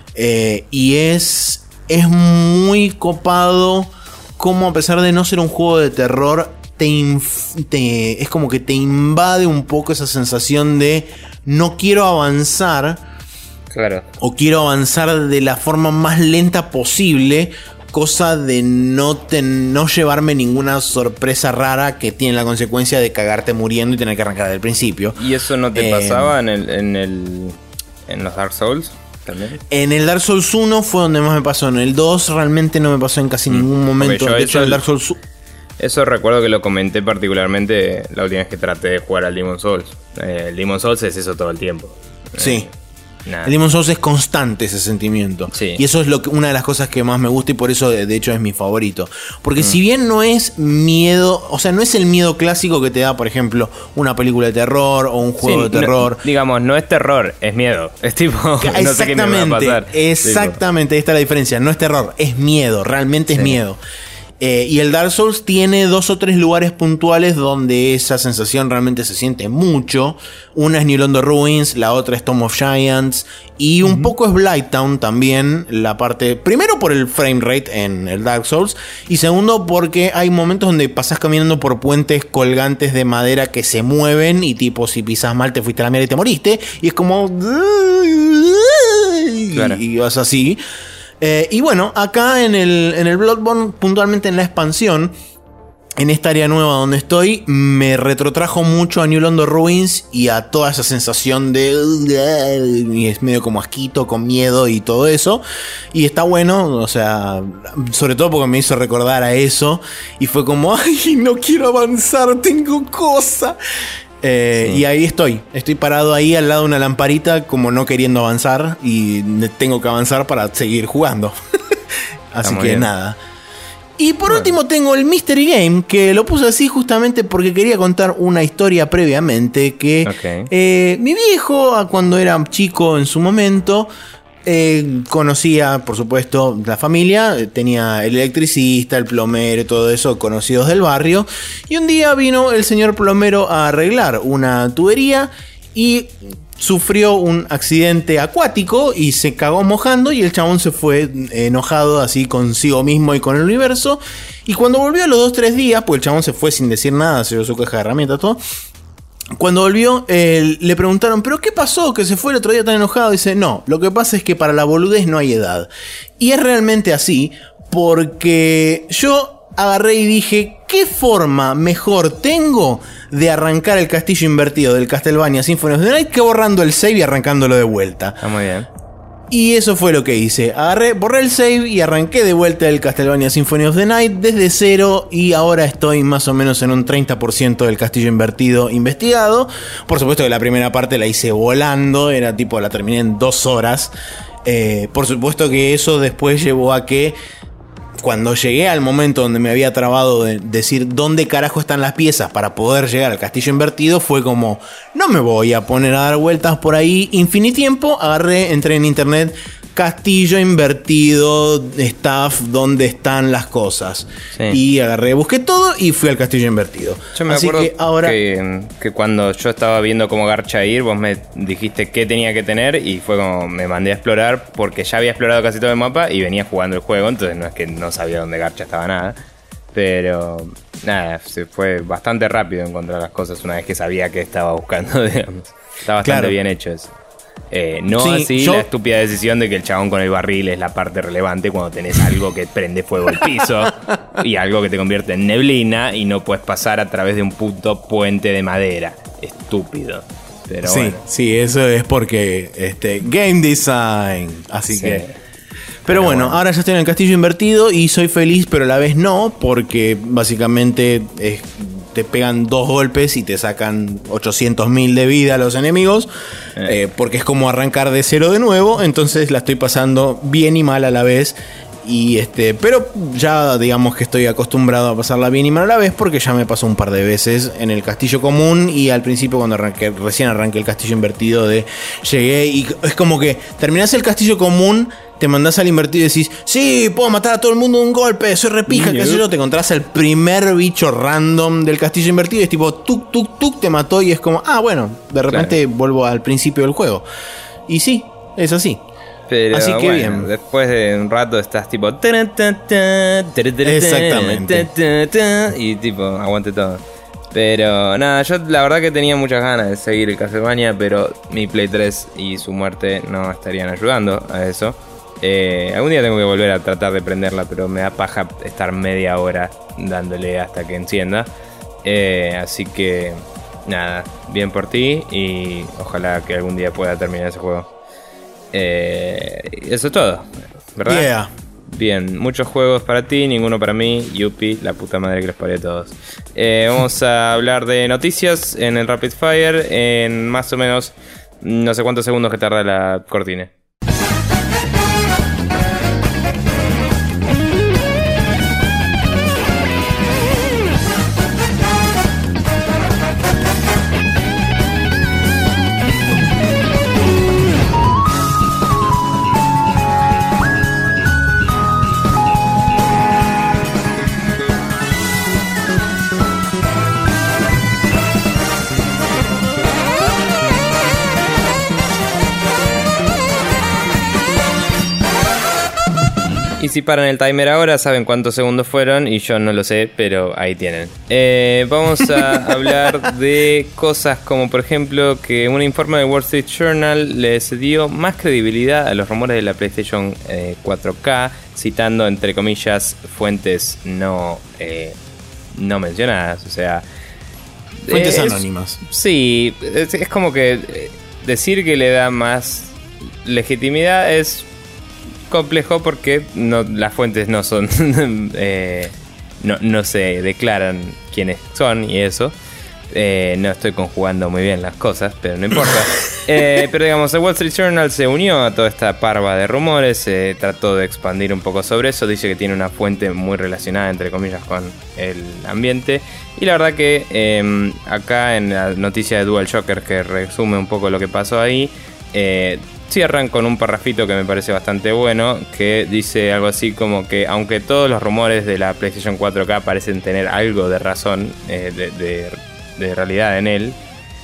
Eh, y es, es muy copado como, a pesar de no ser un juego de terror, te, inf- te es como que te invade un poco esa sensación de no quiero avanzar. Claro. O quiero avanzar de la forma más lenta posible, cosa de no, te, no llevarme ninguna sorpresa rara que tiene la consecuencia de cagarte muriendo y tener que arrancar del principio. ¿Y eso no te eh, pasaba en el, en el en los Dark Souls también? En el Dark Souls uno fue donde más me pasó. En el dos realmente no me pasó en casi mm. ningún momento. De hecho, el Dark Souls... Eso recuerdo que lo comenté particularmente la última vez que traté de jugar al Demon's Souls. Eh, el Demon's Souls es eso todo el tiempo. Sí. Eh, Nah. El Demon's Souls es constante ese sentimiento. Sí. Y eso es lo que, una de las cosas que más me gusta y por eso de, de hecho es mi favorito. Porque Mm. si bien no es miedo, o sea, no es el miedo clásico que te da, por ejemplo, una película de terror o un juego Sí, de terror. No, digamos, no es terror, es miedo. Es tipo, no sé qué me va a pasar. Exactamente, ahí está la diferencia. No es terror, es miedo, realmente es Sí. miedo. Eh, y el Dark Souls tiene dos o tres lugares puntuales donde esa sensación realmente se siente mucho. Una es New London Ruins, la otra es Tomb of Giants y un uh-huh. poco es Blighttown también. La parte, primero por el frame rate en el Dark Souls y segundo porque hay momentos donde pasás caminando por puentes colgantes de madera que se mueven y tipo si pisas mal te fuiste a la mierda y te moriste y es como... Claro. Y, y vas así. Eh, y bueno, acá en el, en el Bloodborne, puntualmente en la expansión, en esta área nueva donde estoy, me retrotrajo mucho a New London Ruins y a toda esa sensación de... Y es medio como asquito, con miedo y todo eso. Y está bueno, o sea, sobre todo porque me hizo recordar a eso. Y fue como, ay, no quiero avanzar, tengo cosa. Eh, sí. Y ahí estoy, estoy parado ahí al lado de una lamparita como no queriendo avanzar y tengo que avanzar para seguir jugando. Así que bien. Nada. Y por bueno. último tengo el Mystery Game, que lo puse así justamente porque quería contar una historia previamente que okay. eh, mi viejo cuando era chico en su momento... Eh, conocía, por supuesto, la familia, tenía el electricista, el plomero, todo eso, conocidos del barrio. Y un día vino el señor plomero a arreglar una tubería y sufrió un accidente acuático y se cagó mojando y el chabón se fue enojado así consigo mismo y con el universo. Y cuando volvió a los dos tres días, pues el chabón se fue sin decir nada, se dio su caja de herramientas, todo. Cuando volvió, eh, le preguntaron, ¿pero qué pasó? Que se fue el otro día tan enojado. Dice, no, lo que pasa es que para la boludez no hay edad. Y es realmente así, porque yo agarré y dije, ¿qué forma mejor tengo de arrancar el castillo invertido del Castlevania Symphony of the Night que borrando el save y arrancándolo de vuelta? Está muy bien. Y eso fue lo que hice. Agarré, borré el save y arranqué de vuelta el Castlevania Symphony of the Night desde cero. Y ahora estoy más o menos en un treinta por ciento del castillo invertido investigado. Por supuesto que la primera parte la hice volando. Era tipo, la terminé en dos horas. Eh, por supuesto que eso después llevó a que... Cuando llegué al momento donde me había trabado de decir dónde carajo están las piezas para poder llegar al castillo invertido, fue como, no me voy a poner a dar vueltas por ahí infinitiempo. Agarré, entré en internet, castillo invertido, staff, dónde están las cosas. Sí. Y agarré, busqué todo y fui al castillo invertido. Yo me Así acuerdo que, ahora... que, que cuando yo estaba viendo cómo Garcha ir, vos me dijiste qué tenía que tener y fue como me mandé a explorar porque ya había explorado casi todo el mapa y venía jugando el juego, entonces no es que no sabía dónde Garcha estaba nada. Pero nada, se fue bastante rápido encontrar las cosas una vez que sabía que estaba buscando, digamos. Está bastante claro. bien hecho eso. Eh, no sí, así yo... la estúpida decisión de que el chabón con el barril es la parte relevante cuando tenés algo que prende fuego el piso y algo que te convierte en neblina y no puedes pasar a través de un puto puente de madera. Estúpido. Pero sí, bueno. sí, eso es porque este, game design. Así sí. que... Pero, pero bueno, bueno, ahora ya estoy en el castillo invertido y soy feliz, pero a la vez no, porque básicamente es... te pegan dos golpes y te sacan ochocientos mil de vida a los enemigos, eh. Eh, porque es como arrancar de cero de nuevo. Entonces la estoy pasando bien y mal a la vez. Y este, pero ya digamos que estoy acostumbrado a pasarla bien y mal a la vez, porque ya me pasó un par de veces en el castillo común y al principio cuando arranqué, recién arranqué el castillo invertido, de llegué y es como que terminás el castillo común, te mandás al invertido y decís, sí, puedo matar a todo el mundo de un golpe, soy repija, qué sé yo. Te encontrás el primer bicho random del castillo invertido y es tipo, tuk, tuk, tuk, te mató y es como, ah, bueno, de repente claro. vuelvo al principio del juego. Y sí, es así. Pero así que bueno, bien. Después de un rato estás tipo... Exactamente. Y tipo, aguante todo. Pero nada, yo la verdad que tenía muchas ganas de seguir el Castlevania, pero mi Play tres y su muerte no estarían ayudando a eso. Eh, algún día tengo que volver a tratar de prenderla, pero me da paja estar media hora dándole hasta que encienda. Eh, así que nada, bien por ti y ojalá que algún día pueda terminar ese juego. Eh, eso es todo, ¿verdad? Yeah. Bien, muchos juegos para ti, ninguno para mí. Yupi, la puta madre que les parió a todos. Eh, vamos a hablar de noticias en el Rapid Fire en más o menos no sé cuántos segundos que tarda la cortina. Y si paran el timer ahora, saben cuántos segundos fueron, y yo no lo sé, pero ahí tienen. Eh, vamos a hablar de cosas como, por ejemplo, que un informe del Wall Street Journal les dio más credibilidad a los rumores de la PlayStation eh, cuatro K, citando, entre comillas, fuentes no, eh, no mencionadas, o sea... Fuentes es, anónimas. Sí, es, es como que decir que le da más legitimidad es... complejo porque no, las fuentes no son eh, no, no se declaran quiénes son y eso. Eh, no estoy conjugando muy bien las cosas, pero no importa. eh, pero digamos, el Wall Street Journal se unió a toda esta parva de rumores, se eh, trató de expandir un poco sobre eso, dice que tiene una fuente muy relacionada, entre comillas, con el ambiente. Y la verdad que eh, acá en la noticia de DualShocker, que resume un poco lo que pasó ahí, eh, cierran con un parrafito que me parece bastante bueno, que dice algo así como que aunque todos los rumores de la PlayStation cuatro K parecen tener algo de razón, eh, de, de, de realidad en él,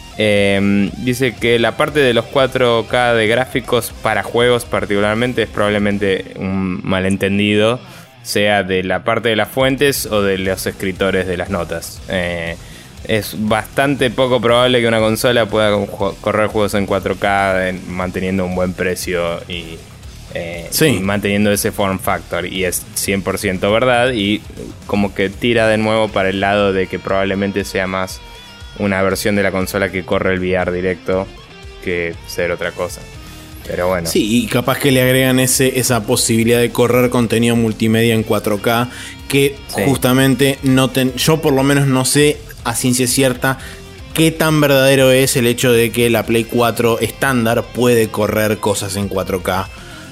eh, dice que la parte de los cuatro K de gráficos para juegos particularmente es probablemente un malentendido, sea de la parte de las fuentes o de los escritores de las notas. Eh, Es bastante poco probable que una consola pueda correr juegos en cuatro K en, manteniendo un buen precio y, eh, sí. y manteniendo ese form factor. Y es cien por ciento verdad. Y como que tira de nuevo para el lado de que probablemente sea más una versión de la consola que corre el V R directo que ser otra cosa. Pero bueno. Sí, y capaz que le agregan ese, esa posibilidad de correr contenido multimedia en cuatro K que sí. justamente no ten, yo por lo menos no sé a ciencia cierta qué tan verdadero es el hecho de que la Play cuatro estándar puede correr cosas en cuatro K.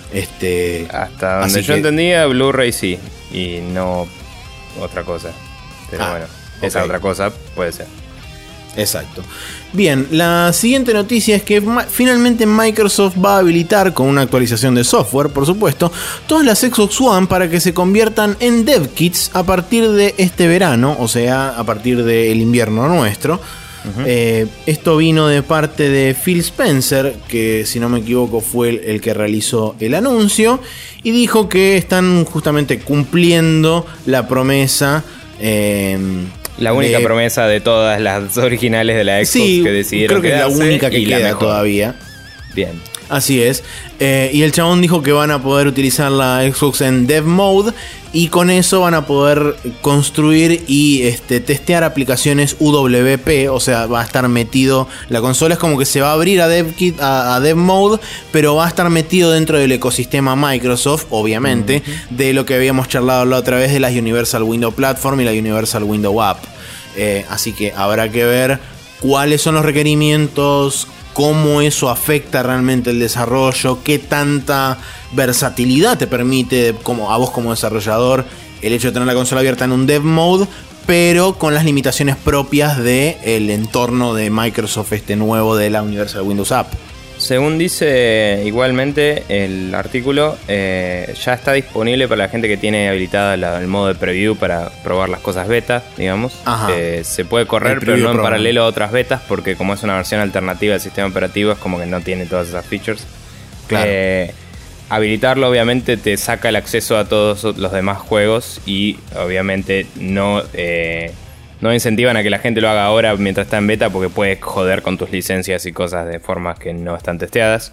Este, Hasta donde yo que... entendía, Blu-ray sí, y no otra cosa. Pero ah, bueno, okay. Esa otra cosa puede ser. Exacto. Bien, la siguiente noticia es que ma- finalmente Microsoft va a habilitar, con una actualización de software, por supuesto, todas las Xbox One para que se conviertan en dev kits a partir de este verano, o sea, a partir del invierno nuestro. Uh-huh. Eh, esto vino de parte de Phil Spencer, que si no me equivoco fue el, el que realizó el anuncio, y dijo que están justamente cumpliendo la promesa. Eh, La única de... promesa de todas las originales de la Xbox sí, que decidieron creo que es la única que queda todavía. Bien. Así es. Eh, y el chabón dijo que van a poder utilizar la Xbox en Dev Mode y con eso van a poder construir y este, testear aplicaciones U W P. O sea, va a estar metido. La consola es como que se va a abrir a Dev Kit, a, a Dev Mode, pero va a estar metido dentro del ecosistema Microsoft, obviamente, uh-huh. de lo que habíamos charlado la otra vez de las Universal Window Platform y la Universal Window App. Eh, así que habrá que ver cuáles son los requerimientos, cómo eso afecta realmente el desarrollo, qué tanta versatilidad te permite como, a vos como desarrollador el hecho de tener la consola abierta en un dev mode, pero con las limitaciones propias del entorno de Microsoft este nuevo de la Universal Windows App. Según dice igualmente el artículo, eh, ya está disponible para la gente que tiene habilitada la, el modo de preview para probar las cosas beta, digamos. Eh, se puede correr, pero no en paralelo a otras betas, porque como es una versión alternativa del sistema operativo, es como que no tiene todas esas features. Claro. Eh, habilitarlo obviamente te saca el acceso a todos los demás juegos y obviamente no... Eh, No incentivan a que la gente lo haga ahora mientras está en beta, porque puedes joder con tus licencias y cosas de formas que no están testeadas.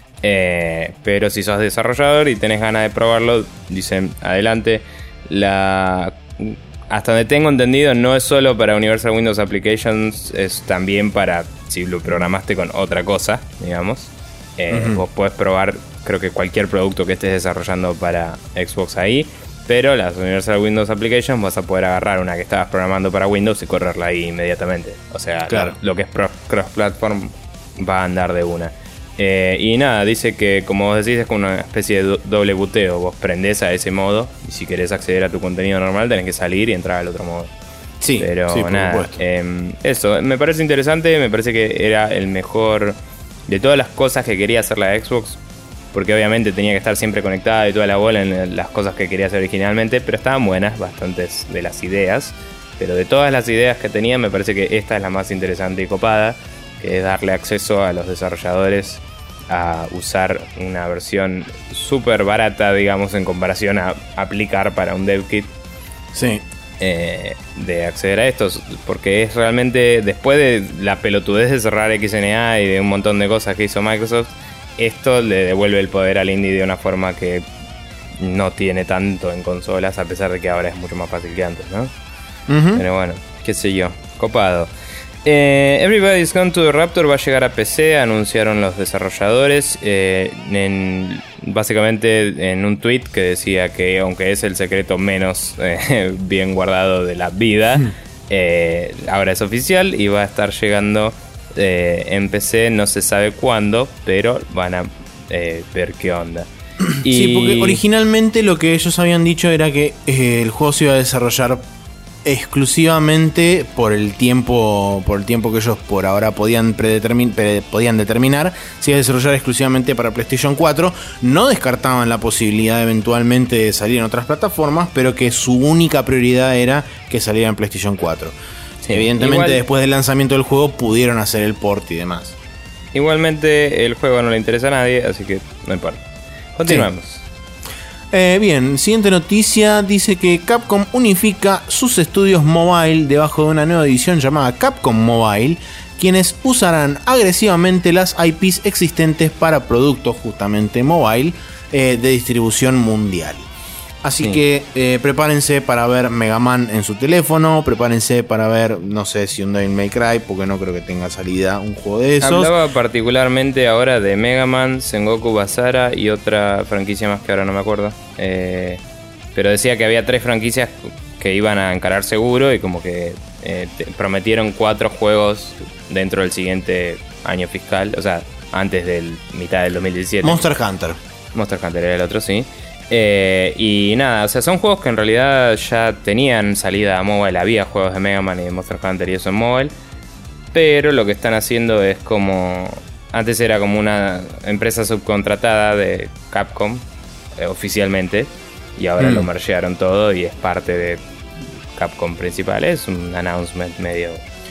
Eh, pero si sos desarrollador y tenés ganas de probarlo, dicen adelante. La, hasta donde tengo entendido, no es solo para Universal Windows Applications, es también para si lo programaste con otra cosa, digamos. Eh, uh-huh. Vos podés probar, creo que cualquier producto que estés desarrollando para Xbox ahí. Pero las Universal Windows Applications vas a poder agarrar una que estabas programando para Windows y correrla ahí inmediatamente. O sea, claro. lo, lo que es cross-platform va a andar de una. Eh, y nada, dice que como vos decís es como una especie de do- doble buteo. Vos prendés a ese modo y si querés acceder a tu contenido normal tenés que salir y entrar al otro modo. Sí, pero sí, por nada, supuesto. eh, eso, me parece interesante, me parece que era el mejor de todas las cosas que quería hacer la Xbox, porque obviamente tenía que estar siempre conectada y toda la bola en las cosas que quería hacer originalmente, pero estaban buenas bastantes de las ideas, pero de todas las ideas que tenía me parece que esta es la más interesante y copada, que es darle acceso a los desarrolladores a usar una versión súper barata, digamos, en comparación a aplicar para un dev kit. Sí. Eh, de acceder a estos, porque es realmente, después de la pelotudez de cerrar X N A y de un montón de cosas que hizo Microsoft, esto le devuelve el poder al indie de una forma que no tiene tanto en consolas, a pesar de que ahora es mucho más fácil que antes, ¿no? Uh-huh. Pero bueno, qué sé yo, copado. Eh, Everybody's Gone to the Raptor va a llegar a P C, anunciaron los desarrolladores, eh, en, básicamente en un tweet que decía que aunque es el secreto menos eh, bien guardado de la vida, eh, ahora es oficial y va a estar llegando eh, en P C, no se sabe cuándo, pero van a eh, ver qué onda. Y... Sí, porque originalmente lo que ellos habían dicho era que eh, el juego se iba a desarrollar exclusivamente por el tiempo por el tiempo que ellos por ahora podían predetermin, pre, podían determinar, se iba a desarrollar exclusivamente para PlayStation cuatro. No descartaban la posibilidad eventualmente de salir en otras plataformas, pero que su única prioridad era que saliera en PlayStation cuatro. Sí, evidentemente igual, después del lanzamiento del juego pudieron hacer el port y demás. Igualmente el juego no le interesa a nadie, así que no importa. Continuamos. Sí. Eh, bien, siguiente noticia dice que Capcom unifica sus estudios mobile debajo de una nueva división llamada Capcom Mobile, quienes usarán agresivamente las I Ps existentes para productos justamente mobile eh, de distribución mundial. Así sí. que eh, prepárense para ver Mega Man en su teléfono, prepárense para ver, no sé si un Devil May Cry, porque no creo que tenga salida un juego de esos. Hablaba particularmente ahora de Mega Man, Sengoku Basara y otra franquicia más que ahora no me acuerdo. Eh, pero decía que había tres franquicias que iban a encarar seguro y como que eh, prometieron cuatro juegos dentro del siguiente año fiscal, o sea, antes del mitad del dos mil diecisiete. Monster Hunter. Monster Hunter era el otro, sí. Eh, y nada, o sea, son juegos que en realidad ya tenían salida a mobile. Había juegos de Mega Man y de Monster Hunter y eso en mobile. Pero lo que están haciendo es como... Antes era como una empresa subcontratada de Capcom, eh, oficialmente. Y ahora mm. lo mergearon todo y es parte de Capcom principal. Es un announcement medio...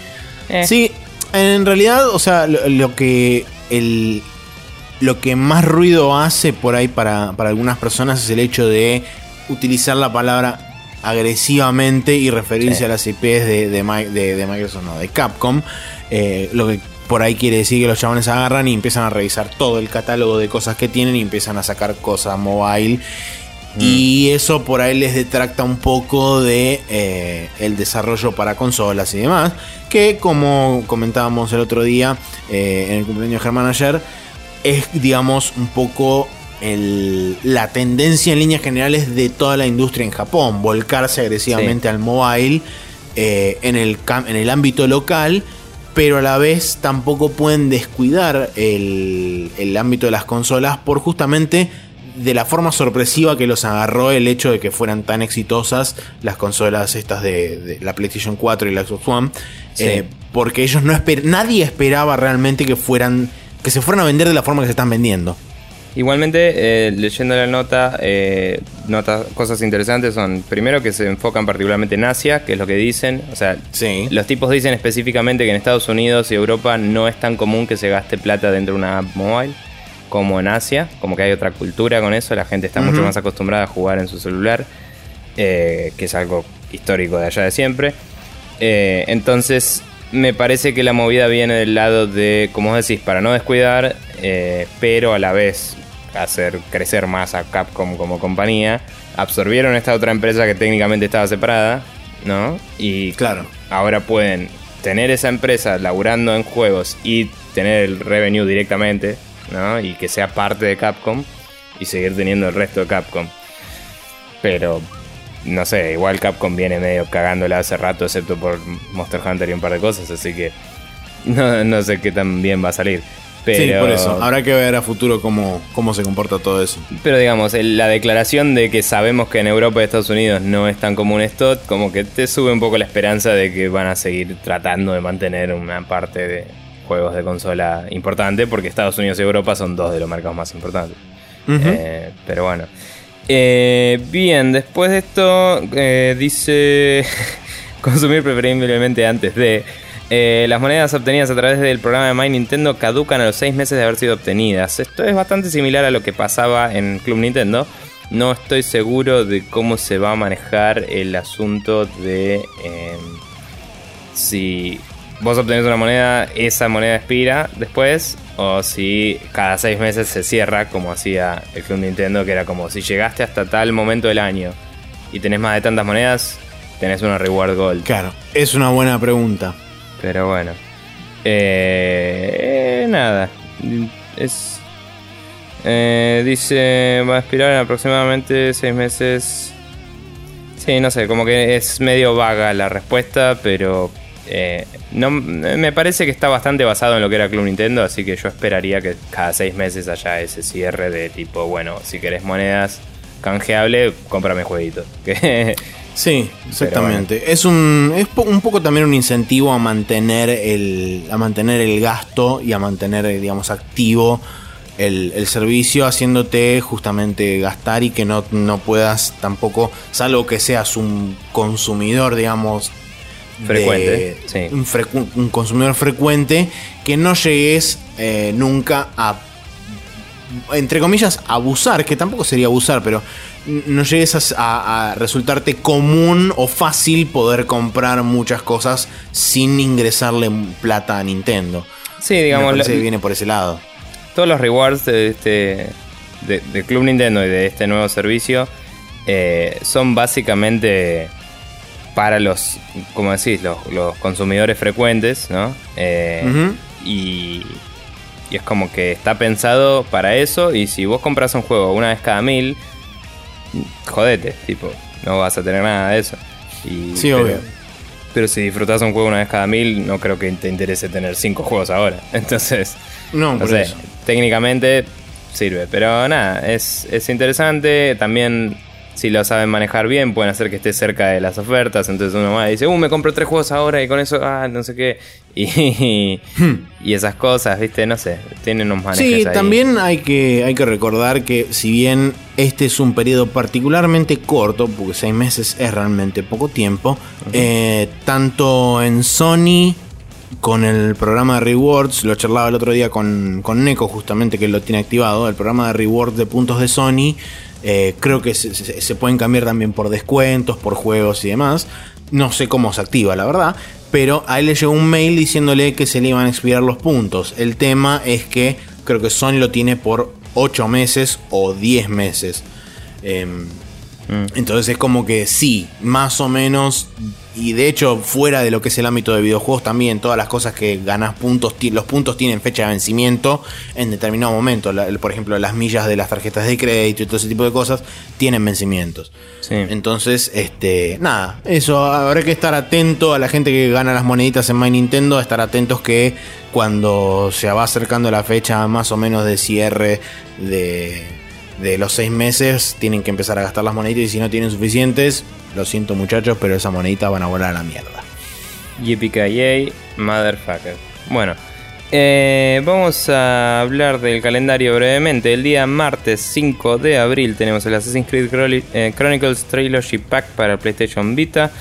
Eh. Sí, en realidad, o sea, lo, lo que... el Lo que más ruido hace por ahí para, para algunas personas es el hecho de utilizar la palabra agresivamente y referirse sí. a las I Ps de, de, de, de Microsoft, no, de Capcom. Eh, lo que por ahí quiere decir que los chabones agarran y empiezan a revisar todo el catálogo de cosas que tienen y empiezan a sacar cosas mobile. Mm. Y eso por ahí les detracta un poco de eh, el desarrollo para consolas y demás. Que como comentábamos el otro día eh, en el cumpleaños de Germán ayer, es, digamos, un poco el, la tendencia en líneas generales de toda la industria en Japón, volcarse agresivamente sí. al mobile eh, en, el, en el ámbito local, pero a la vez tampoco pueden descuidar el, el ámbito de las consolas por justamente de la forma sorpresiva que los agarró el hecho de que fueran tan exitosas las consolas estas de, de la PlayStation cuatro y la Xbox One, sí. eh, porque ellos no esper- nadie esperaba realmente que fueran que se fueran a vender de la forma que se están vendiendo. Igualmente, eh, leyendo la nota, eh, notas, cosas interesantes son, primero que se enfocan particularmente en Asia, que es lo que dicen, o sea, sí. los tipos dicen específicamente que en Estados Unidos y Europa no es tan común que se gaste plata dentro de una app mobile como en Asia, como que hay otra cultura con eso, la gente está uh-huh. mucho más acostumbrada a jugar en su celular, eh, que es algo histórico de allá de siempre. Eh, entonces... Me parece que la movida viene del lado de, como decís, para no descuidar, eh, pero a la vez hacer crecer más a Capcom como compañía. Absorbieron esta otra empresa que técnicamente estaba separada, ¿no? Y claro, ahora pueden tener esa empresa laburando en juegos y tener el revenue directamente, ¿no? Y que sea parte de Capcom y seguir teniendo el resto de Capcom. Pero... no sé, igual Capcom viene medio cagándola hace rato, excepto por Monster Hunter y un par de cosas, así que no, no sé qué tan bien va a salir. Pero, sí, por eso. Habrá que ver a futuro cómo, cómo se comporta todo eso. Pero digamos, el, la declaración de que sabemos que en Europa y Estados Unidos no es tan común esto, como que te sube un poco la esperanza de que van a seguir tratando de mantener una parte de juegos de consola importante, porque Estados Unidos y Europa son dos de los mercados más importantes. Uh-huh. eh, pero bueno. Eh, bien, después de esto, eh, dice consumir preferiblemente antes de... Eh, las monedas obtenidas a través del programa de My Nintendo caducan a los seis meses de haber sido obtenidas. Esto es bastante similar a lo que pasaba en Club Nintendo. No estoy seguro de cómo se va a manejar el asunto de eh, si vos obtenés una moneda, esa moneda expira después, o si cada seis meses se cierra, como hacía el Club Nintendo, que era como si llegaste hasta tal momento del año y tenés más de tantas monedas, tenés una reward gold. Claro, es una buena pregunta. Pero bueno, eh, eh, nada, es, eh, dice, va a expirar en aproximadamente seis meses. Sí, no sé, como que es medio vaga la respuesta, pero eh, no, me parece que está bastante basado en lo que era Club Nintendo, así que yo esperaría que cada seis meses haya ese cierre de tipo, bueno, si querés monedas canjeable, cómprame jueguitos. Sí, exactamente. Bueno. Es un es po- un poco también un incentivo a mantener el a mantener el gasto y a mantener, digamos, activo el, el servicio, haciéndote justamente gastar y que no, no puedas tampoco, salvo que seas un consumidor, digamos, frecuente, de, sí. un, frecu- un consumidor frecuente, que no llegues eh, nunca a, entre comillas, abusar, que tampoco sería abusar, pero no llegues a, a resultarte común o fácil poder comprar muchas cosas sin ingresarle plata a Nintendo. Sí, digamos, me parece la, que viene por ese lado. Todos los rewards de este de, de Club Nintendo y de este nuevo servicio eh, son básicamente para los, como decís, los, los consumidores frecuentes, ¿no? Eh, uh-huh. y, y es como que está pensado para eso, y si vos compras un juego una vez cada mil, jodete, tipo, no vas a tener nada de eso. Y, sí, pero, obvio. Pero si disfrutás un juego una vez cada mil, no creo que te interese tener cinco juegos ahora. Entonces, no, no por sé, eso. Técnicamente sirve, pero nada, es, es interesante. También, si lo saben manejar bien, pueden hacer que esté cerca de las ofertas. Entonces uno más dice, uh, me compro tres juegos ahora y con eso, ah, no sé qué. Y, hmm. y esas cosas, viste, no sé, tienen unos manejes sí, ahí. También hay que, hay que recordar que si bien este es un periodo particularmente corto, porque seis meses es realmente poco tiempo, uh-huh. eh, tanto en Sony con el programa de rewards, lo charlaba el otro día con, con Neko justamente, que lo tiene activado, el programa de rewards de puntos de Sony, eh, creo que se, se, se pueden cambiar también por descuentos, por juegos y demás. No sé cómo se activa, la verdad, pero a él le llegó un mail diciéndole que se le iban a expirar los puntos. El tema es que creo que Sony lo tiene por ocho meses o diez meses. Eh, mm. Entonces es como que sí, más o menos. Y de hecho, fuera de lo que es el ámbito de videojuegos, también todas las cosas que ganas puntos, los puntos tienen fecha de vencimiento en determinado momento. Por ejemplo, las millas de las tarjetas de crédito y todo ese tipo de cosas tienen vencimientos. Sí. Entonces, este, nada, eso, habrá que estar atento a la gente que gana las moneditas en My Nintendo, a estar atentos que cuando se va acercando la fecha más o menos de cierre de, de los seis meses, tienen que empezar a gastar las moneditas, y si no tienen suficientes, lo siento muchachos, pero esas moneditas van a volar a la mierda. Yippee-ki-yay, motherfucker. Bueno, eh, vamos a hablar del calendario brevemente. El día martes cinco de abril tenemos el Assassin's Creed Chronicles Trilogy Pack para PlayStation Vita.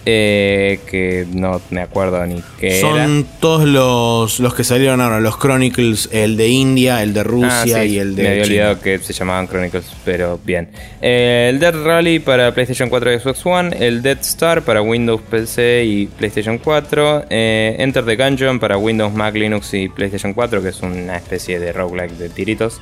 Eh, que no me acuerdo ni qué Son era. Son todos los, los que salieron ahora, los Chronicles, el de India, el de Rusia ah, sí, y el de me había China. olvidado que se llamaban Chronicles, pero bien. Eh, el Death Rally para PlayStation cuatro y Xbox One, el Death Star para Windows, P C y PlayStation cuatro, eh, Enter the Gungeon para Windows, Mac, Linux y PlayStation cuatro, que es una especie de roguelike de tiritos.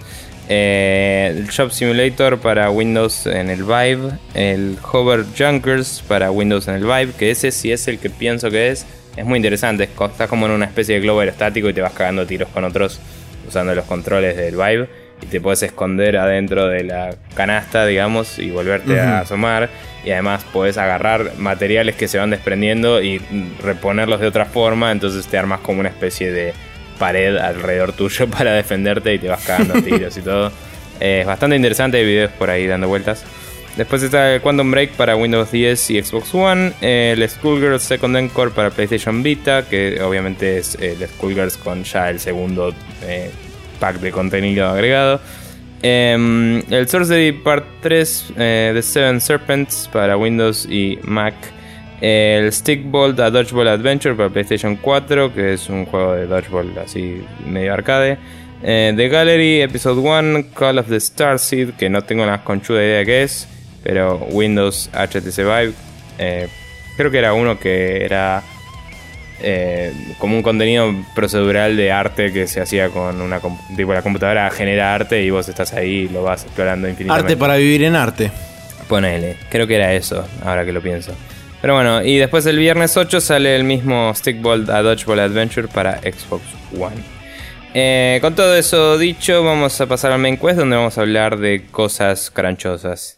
Eh, el Shop Simulator para Windows en el Vive, el Hover Junkers para Windows en el Vive, que ese sí es el que pienso que es. Es muy interesante, estás como en una especie de globo aerostático y te vas cagando tiros con otros usando los controles del Vive, y te puedes esconder adentro de la canasta, digamos, y volverte uh-huh. a asomar, y además puedes agarrar materiales que se van desprendiendo y reponerlos de otra forma, entonces te armas como una especie de pared alrededor tuyo para defenderte y te vas cagando a tiros y todo. Eh, es bastante interesante, hay videos por ahí dando vueltas. Después está el Quantum Break para Windows diez y Xbox One. Eh, el Skullgirls Second Encore para PlayStation Vita, que obviamente es eh, el Skullgirls con ya el segundo eh, pack de contenido agregado. Eh, el Sorcery Part tres eh, de Seven Serpents para Windows y Mac. Eh, el Stickball a Dodgeball Adventure para PlayStation cuatro, que es un juego de dodgeball así medio arcade. Eh, The Gallery Episode uno, Call of the Starseed, que no tengo la más conchuda idea de qué es, pero Windows H T C Vive. Eh, creo que era uno que era eh, como un contenido procedural de arte que se hacía con una tipo la computadora genera arte y vos estás ahí y lo vas explorando infinitamente. Arte para vivir en arte. Ponele, creo que era eso, ahora que lo pienso. Pero bueno, y después el viernes ocho sale el mismo Stickball a Dodgeball Adventure para Xbox One. Eh, con todo eso dicho, vamos a pasar al main quest, donde vamos a hablar de cosas cranchosas.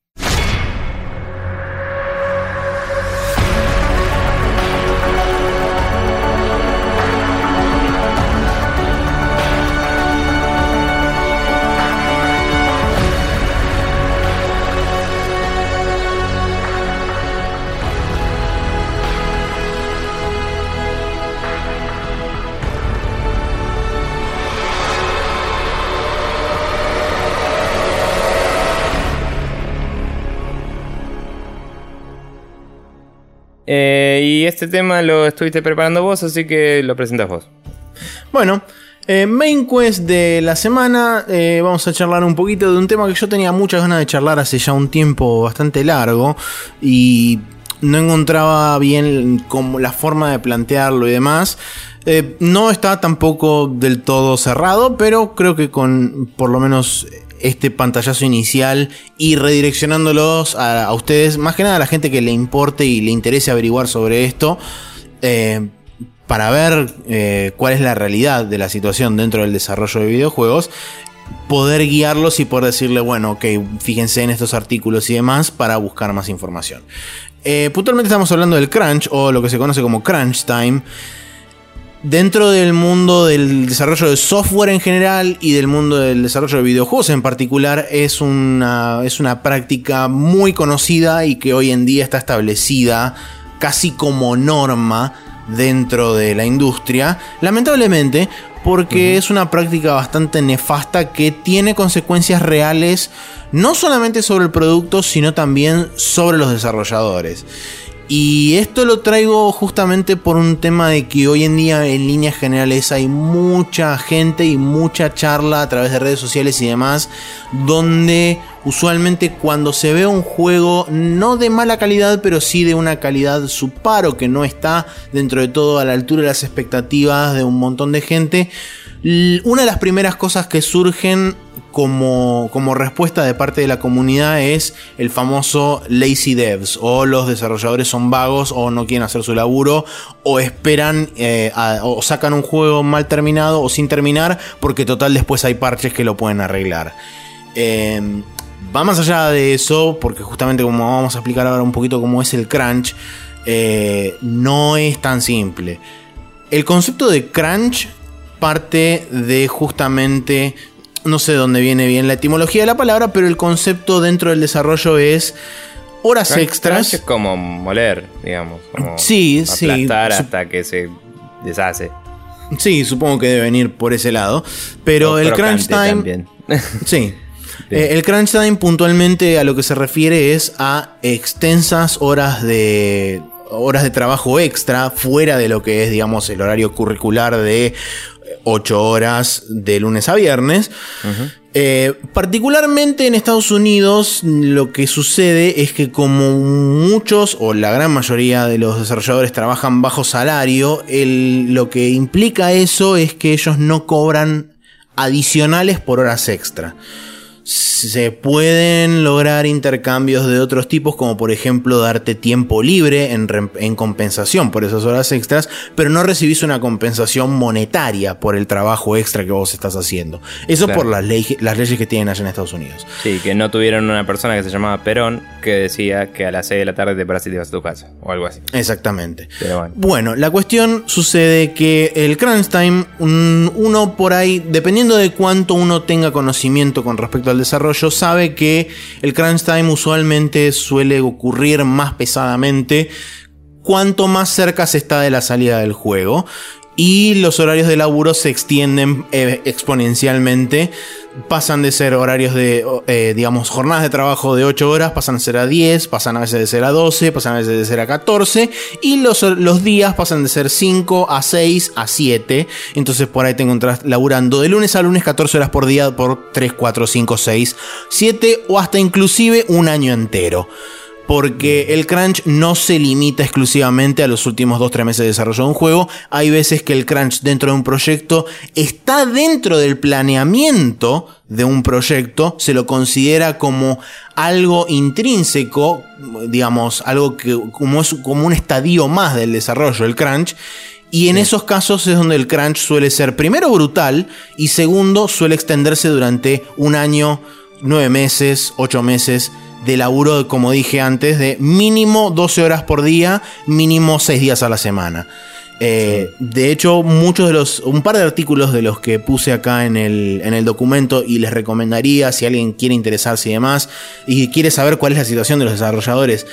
Eh, y este tema lo estuviste preparando vos, así que lo presentas vos. Bueno, eh, main quest de la semana. eh, Vamos a charlar un poquito de un tema que yo tenía muchas ganas de charlar hace ya un tiempo bastante largo y no encontraba bien como la forma de plantearlo y demás. eh, No está tampoco del todo cerrado, pero creo que con por lo menos este pantallazo inicial y redireccionándolos a, a ustedes, más que nada a la gente que le importe y le interese averiguar sobre esto, eh, para ver eh, cuál es la realidad de la situación dentro del desarrollo de videojuegos, poder guiarlos y poder decirle, bueno, ok, fíjense en estos artículos y demás para buscar más información. Eh, puntualmente estamos hablando del crunch, o lo que se conoce como crunch time. Dentro del mundo del desarrollo de software en general y del mundo del desarrollo de videojuegos en particular, es una, es una práctica muy conocida y que hoy en día está establecida casi como norma dentro de la industria, lamentablemente, porque uh-huh. es una práctica bastante nefasta que tiene consecuencias reales no solamente sobre el producto, sino también sobre los desarrolladores. Y esto lo traigo justamente por un tema de que hoy en día en líneas generales hay mucha gente y mucha charla a través de redes sociales y demás, donde usualmente cuando se ve un juego no de mala calidad, pero sí de una calidad subpar o que no está dentro de todo a la altura de las expectativas de un montón de gente, una de las primeras cosas que surgen Como, como respuesta de parte de la comunidad es el famoso lazy devs, o los desarrolladores son vagos o no quieren hacer su laburo, o esperan eh, a, o sacan un juego mal terminado o sin terminar porque total después hay parches que lo pueden arreglar. Eh, va más allá de eso, porque justamente como vamos a explicar ahora un poquito cómo es el crunch, eh, no es tan simple. El concepto de crunch parte de justamente... No sé dónde viene bien la etimología de la palabra, pero el concepto dentro del desarrollo es horas crunch, extras. Crunch es como moler, digamos. Como sí, aplastar sí. hasta que se deshace. Sí, supongo que debe venir por ese lado. Pero o el crunch time... También. Sí. Eh, el crunch time puntualmente a lo que se refiere es a extensas horas de... horas de trabajo extra fuera de lo que es, digamos, el horario curricular de ocho horas de lunes a viernes. Uh-huh. Eh, particularmente en Estados Unidos, lo que sucede es que como muchos o la gran mayoría de los desarrolladores trabajan bajo salario, el, lo que implica eso es que ellos no cobran adicionales por horas extra. Se pueden lograr intercambios de otros tipos, como por ejemplo darte tiempo libre en, en compensación por esas horas extras, pero no recibís una compensación monetaria por el trabajo extra que vos estás haciendo. Eso claro. por las, ley, las leyes que tienen allá en Estados Unidos. Sí, que no tuvieron una persona que se llamaba Perón que decía que a las seis de la tarde te paras y te vas a tu casa, o algo así. Exactamente. Pero bueno. bueno, la cuestión sucede que el crunch time, un, uno por ahí, dependiendo de cuánto uno tenga conocimiento con respecto al desarrollo, sabe que el crunch time usualmente suele ocurrir más pesadamente cuanto más cerca se está de la salida del juego, y los horarios de laburo se extienden eh, exponencialmente. Pasan de ser horarios de, eh, digamos, jornadas de trabajo de ocho horas, pasan a ser a diez, pasan a veces de ser a doce, pasan a veces de ser a catorce, y los, los días pasan de ser cinco a seis a siete. Entonces por ahí te encontrás laburando de lunes a lunes catorce horas por día por tres, cuatro, cinco, seis, siete o hasta inclusive un año entero. Porque el crunch no se limita exclusivamente a los últimos dos tres meses de desarrollo de un juego. Hay veces que el crunch dentro de un proyecto está dentro del planeamiento de un proyecto. Se lo considera como algo intrínseco, digamos, algo que como, es, como un estadio más del desarrollo, el crunch. Y en sí. esos casos es donde el crunch suele ser primero brutal y segundo suele extenderse durante un año, nueve meses, ocho meses de laburo, como dije antes, de mínimo doce horas por día, mínimo seis días a la semana. Eh, sí. De hecho, muchos de los, un par de artículos de los que puse acá en el, en el documento, y les recomendaría si alguien quiere interesarse y demás, y quiere saber cuál es la situación de los desarrolladores.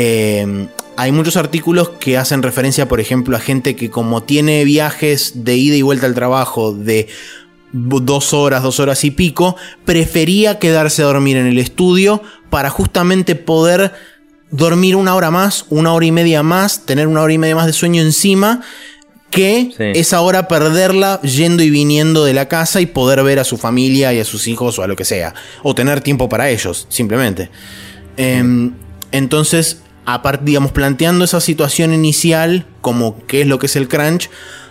Eh, hay muchos artículos que hacen referencia, por ejemplo, a gente que como tiene viajes de ida y vuelta al trabajo de dos horas, dos horas y pico, prefería quedarse a dormir en el estudio para justamente poder dormir una hora más, una hora y media más, tener una hora y media más de sueño encima, que sí. esa hora perderla yendo y viniendo de la casa y poder ver a su familia y a sus hijos o a lo que sea, o tener tiempo para ellos, simplemente. Eh, entonces, aparte, digamos, planteando esa situación inicial, como qué es lo que es el crunch,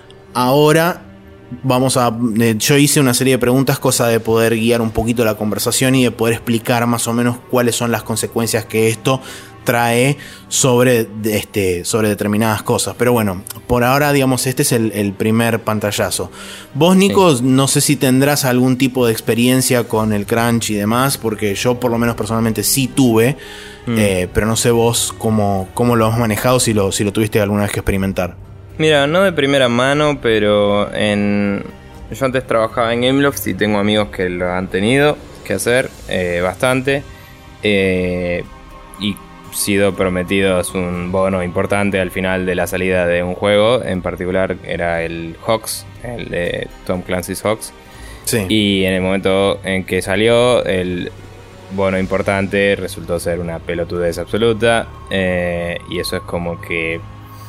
ahora vamos a... Eh, yo hice una serie de preguntas, cosa de poder guiar un poquito la conversación y de poder explicar más o menos cuáles son las consecuencias que esto trae sobre, este, sobre determinadas cosas. Pero bueno, por ahora, digamos, este es el, el primer pantallazo. Vos, Nico, sí. no sé si tendrás algún tipo de experiencia con el crunch y demás, porque yo por lo menos personalmente sí tuve, mm. eh, pero no sé vos cómo, cómo lo has manejado, si lo, si lo tuviste alguna vez que experimentar. Mira, no de primera mano, pero en... yo antes trabajaba en Gameloft y tengo amigos que lo han tenido que hacer eh, bastante. Eh, y sido prometidos un bono importante al final de la salida de un juego. En particular era el Hawks, el de Tom Clancy's Hawks. Sí. Y en el momento en que salió, el bono importante resultó ser una pelotudez absoluta. Eh, y eso es como que...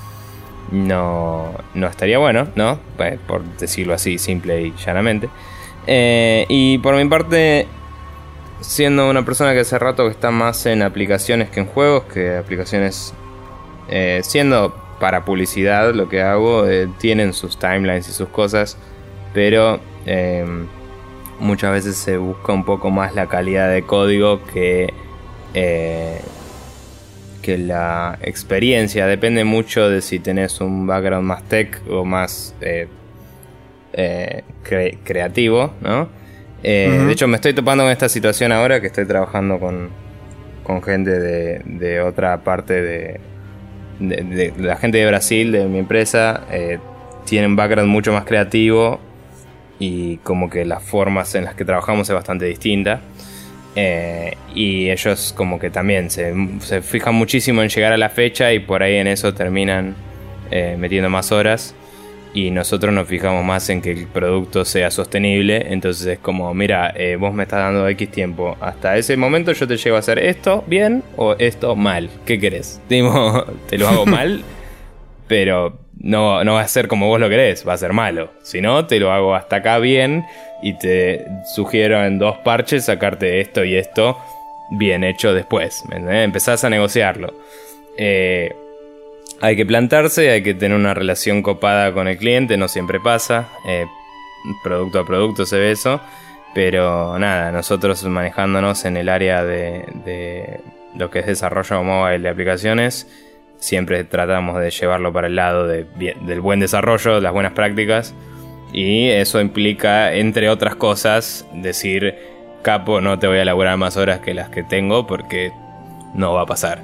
No, no estaría bueno, ¿no? Pues, por decirlo así, simple y llanamente. Eh, y por mi parte, siendo una persona que hace rato que está más en aplicaciones que en juegos, que aplicaciones, eh, siendo para publicidad lo que hago, eh, tienen sus timelines y sus cosas, pero eh, muchas veces se busca un poco más la calidad de código que... Eh, que la experiencia. Depende mucho de si tenés un background más tech o más eh, eh, cre- creativo, ¿no? Eh, uh-huh. De hecho, me estoy topando con esta situación ahora que estoy trabajando con, con gente de, de otra parte de, de, de, de la gente de Brasil, de mi empresa. Eh, tienen un background mucho más creativo y como que las formas en las que trabajamos es bastante distinta. Eh, y ellos como que también se, se fijan muchísimo en llegar a la fecha y por ahí en eso terminan eh, metiendo más horas, y nosotros nos fijamos más en que el producto sea sostenible. Entonces es como, mira, eh, vos me estás dando X tiempo, hasta ese momento yo te llego a hacer esto bien o esto mal, ¿qué querés? Digo, te lo hago mal, pero no, no va a ser como vos lo querés, va a ser malo. Si no, te lo hago hasta acá bien y te sugiero en dos parches sacarte esto y esto bien hecho después. ¿Me entendés? Empezás a negociarlo. Eh, hay que plantarse, hay que tener una relación copada con el cliente, no siempre pasa. Eh, producto a producto se ve eso. Pero nada, nosotros manejándonos en el área de, de lo que es desarrollo mobile de aplicaciones, siempre tratamos de llevarlo para el lado de, del buen desarrollo, de las buenas prácticas. Y eso implica, entre otras cosas, decir, capo, no te voy a laburar más horas que las que tengo porque no va a pasar.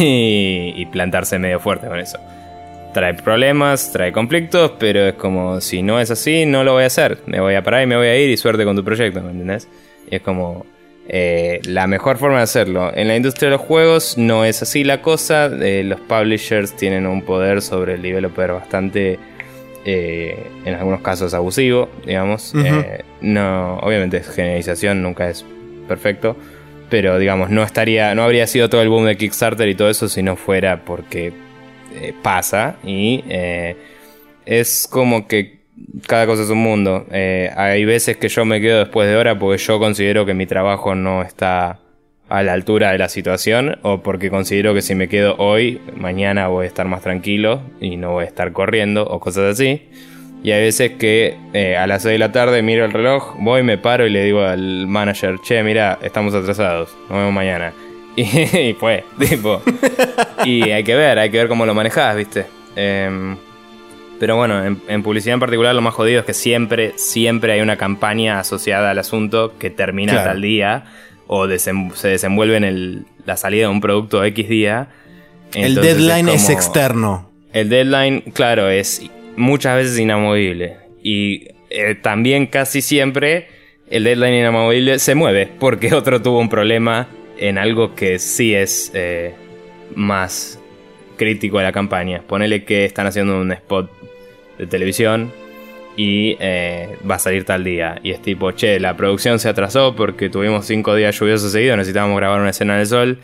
Y, y plantarse medio fuerte con eso. Trae problemas, trae conflictos, pero es como, si no es así, no lo voy a hacer. Me voy a parar y me voy a ir y suerte con tu proyecto, ¿me entendés? Y es como eh, la mejor forma de hacerlo. En la industria de los juegos no es así la cosa. Eh, los publishers tienen un poder sobre el developer bastante, eh, en algunos casos, abusivo, digamos. Uh-huh. Eh, no, obviamente generalización nunca es perfecto, pero digamos, no estaría, no habría sido todo el boom de Kickstarter y todo eso si no fuera porque Eh, pasa y eh, es como que cada cosa es un mundo. Eh, hay veces que yo me quedo después de hora porque yo considero que mi trabajo no está a la altura de la situación, o porque considero que si me quedo hoy, mañana voy a estar más tranquilo y no voy a estar corriendo o cosas así. Y hay veces que eh, a las seis de la tarde miro el reloj, voy, me paro y le digo al manager, che, mira, estamos atrasados, nos vemos mañana. Y, y fue, tipo. Y hay que ver, hay que ver cómo lo manejás, ¿viste? Eh, pero bueno, en, en publicidad en particular lo más jodido es que siempre, siempre hay una campaña asociada al asunto que termina claro. tal día, o desem- se desenvuelve en el, la salida de un producto X día. El deadline es, es externo. El deadline, claro, es muchas veces inamovible. Y eh, también casi siempre el deadline inamovible se mueve porque otro tuvo un problema en algo que sí es eh, más crítico de la campaña. Ponele que están haciendo un spot de televisión y eh, va a salir tal día. Y es tipo, che, la producción se atrasó porque tuvimos cinco días lluviosos seguidos, necesitábamos grabar una escena del sol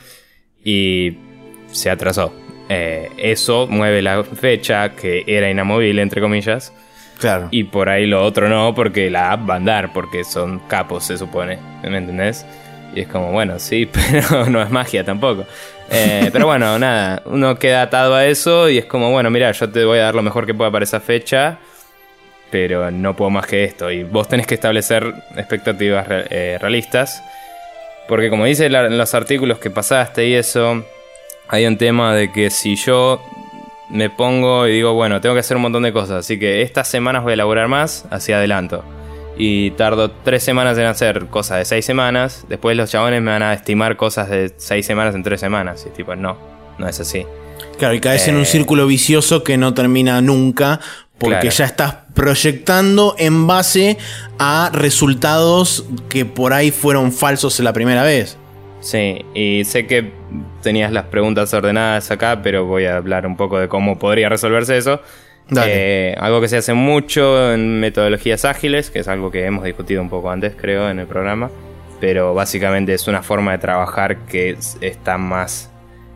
y se atrasó. Eh, eso mueve la fecha que era inamovible, entre comillas. Claro. Y por ahí lo otro no, porque la app va a andar, porque son capos, se supone. ¿Me entendés? Y es como, bueno, sí, pero no es magia tampoco. Eh, pero bueno, nada, uno queda atado a eso y es como, bueno, mira, yo te voy a dar lo mejor que pueda para esa fecha, pero no puedo más que esto. Y vos tenés que establecer expectativas eh, realistas, porque como dice la, en los artículos que pasaste y eso, hay un tema de que si yo me pongo y digo, bueno, tengo que hacer un montón de cosas, así que estas semanas voy a elaborar más, hacia adelanto. Y tardo tres semanas en hacer cosas de seis semanas. Después los chabones me van a estimar cosas de seis semanas en tres semanas. Y tipo, no, no es así. Claro, y caes eh, en un círculo vicioso que no termina nunca. Porque claro. ya estás proyectando en base a resultados que por ahí fueron falsos la primera vez. Sí, y sé que tenías las preguntas ordenadas acá, pero voy a hablar un poco de cómo podría resolverse eso. Eh, algo que se hace mucho en metodologías ágiles, que es algo que hemos discutido un poco antes, creo, en el programa, pero básicamente es una forma de trabajar que está más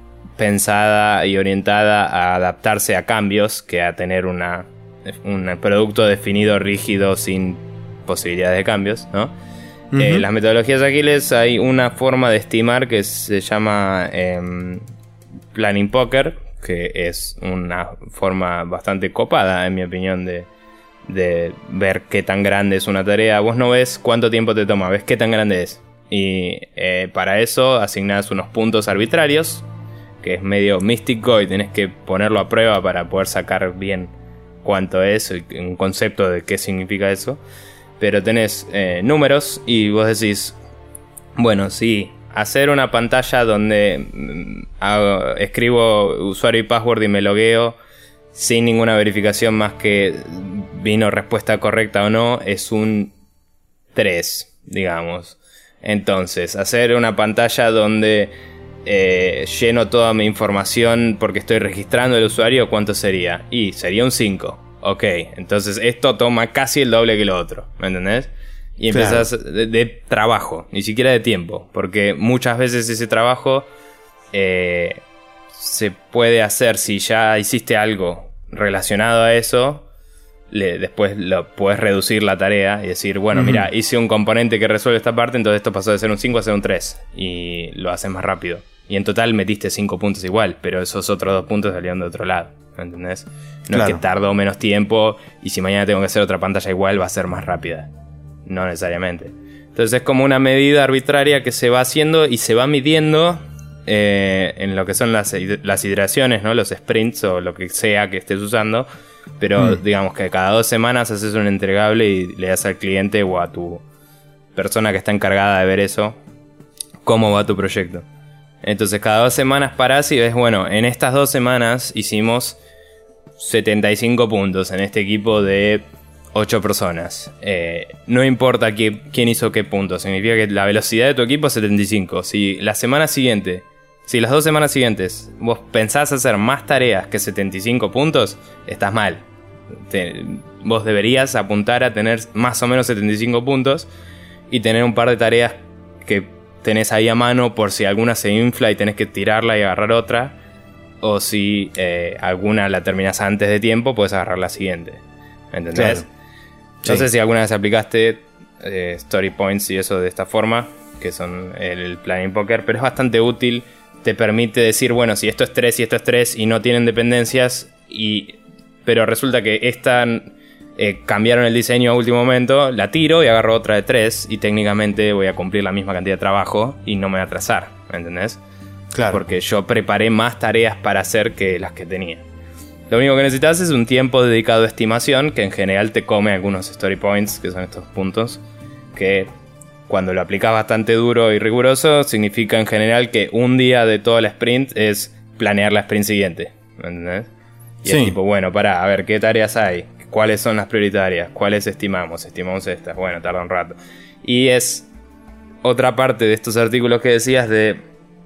pensada y orientada a adaptarse a cambios que a tener una, un producto definido, rígido, sin posibilidades de cambios, ¿no? Uh-huh. Eh, las metodologías ágiles, hay una forma de estimar que se llama eh, Planning Poker, que es una forma bastante copada, en mi opinión, de, de ver qué tan grande es una tarea. Vos no ves cuánto tiempo te toma, ves qué tan grande es. Y eh, para eso asignás unos puntos arbitrarios, que es medio místico y tenés que ponerlo a prueba para poder sacar bien cuánto es, un concepto de qué significa eso. Pero tenés eh, números y vos decís, bueno, sí, hacer una pantalla donde hago, escribo usuario y password y me logueo sin ninguna verificación más que vino respuesta correcta o no, es un tres, digamos. Entonces, hacer una pantalla donde eh, lleno toda mi información porque estoy registrando el usuario, ¿cuánto sería? Y sería un cinco. Ok, entonces esto toma casi el doble que lo otro, ¿me entendés? Y empezás claro. de, de trabajo, ni siquiera de tiempo, porque muchas veces ese trabajo eh, se puede hacer si ya hiciste algo relacionado a eso. Le, después lo puedes reducir la tarea y decir, bueno, uh-huh. mira, hice un componente que resuelve esta parte, entonces esto pasó de ser un cinco a ser un tres y lo haces más rápido. Y en total metiste cinco puntos igual, pero esos otros dos puntos salieron de otro lado, ¿me entendés? No claro. es que tardó menos tiempo y si mañana tengo que hacer otra pantalla igual va a ser más rápida. No necesariamente. Entonces es como una medida arbitraria que se va haciendo y se va midiendo eh, en lo que son las, las iteraciones, ¿no? Los sprints o lo que sea que estés usando. Pero mm. digamos que cada dos semanas haces un entregable y le das al cliente o a tu persona que está encargada de ver eso cómo va tu proyecto. Entonces cada dos semanas parás y ves, bueno, en estas dos semanas hicimos setenta y cinco puntos en este equipo de ocho personas. Eh, no importa qué, quién hizo qué puntos, significa que la velocidad de tu equipo es setenta y cinco. Si la semana siguiente, si las dos semanas siguientes vos pensás hacer más tareas que setenta y cinco puntos, estás mal. Te, vos deberías apuntar a tener más o menos setenta y cinco puntos y tener un par de tareas que tenés ahí a mano por si alguna se infla y tenés que tirarla y agarrar otra. O si eh, alguna la terminás antes de tiempo, puedes agarrar la siguiente. ¿Entendés? Claro. No sí. sé si alguna vez aplicaste eh, story points y eso de esta forma, que son el planning poker, pero es bastante útil. Te permite decir, bueno, si esto es tres y esto es tres y no tienen dependencias, y pero resulta que esta eh, cambiaron el diseño a último momento, la tiro y agarro otra de tres y técnicamente voy a cumplir la misma cantidad de trabajo y no me voy a atrasar, ¿entendés? Claro. Porque yo preparé más tareas para hacer que las que tenía. Lo único que necesitas es un tiempo dedicado a estimación, que en general te come algunos story points, que son estos puntos, que cuando lo aplicas bastante duro y riguroso, significa en general que un día de toda la sprint es planear la sprint siguiente, ¿entendés? Y sí. es tipo, bueno, pará, a ver, ¿qué tareas hay? ¿Cuáles son las prioritarias? ¿Cuáles estimamos? Estimamos estas, bueno, tarda un rato. Y es otra parte de estos artículos que decías de...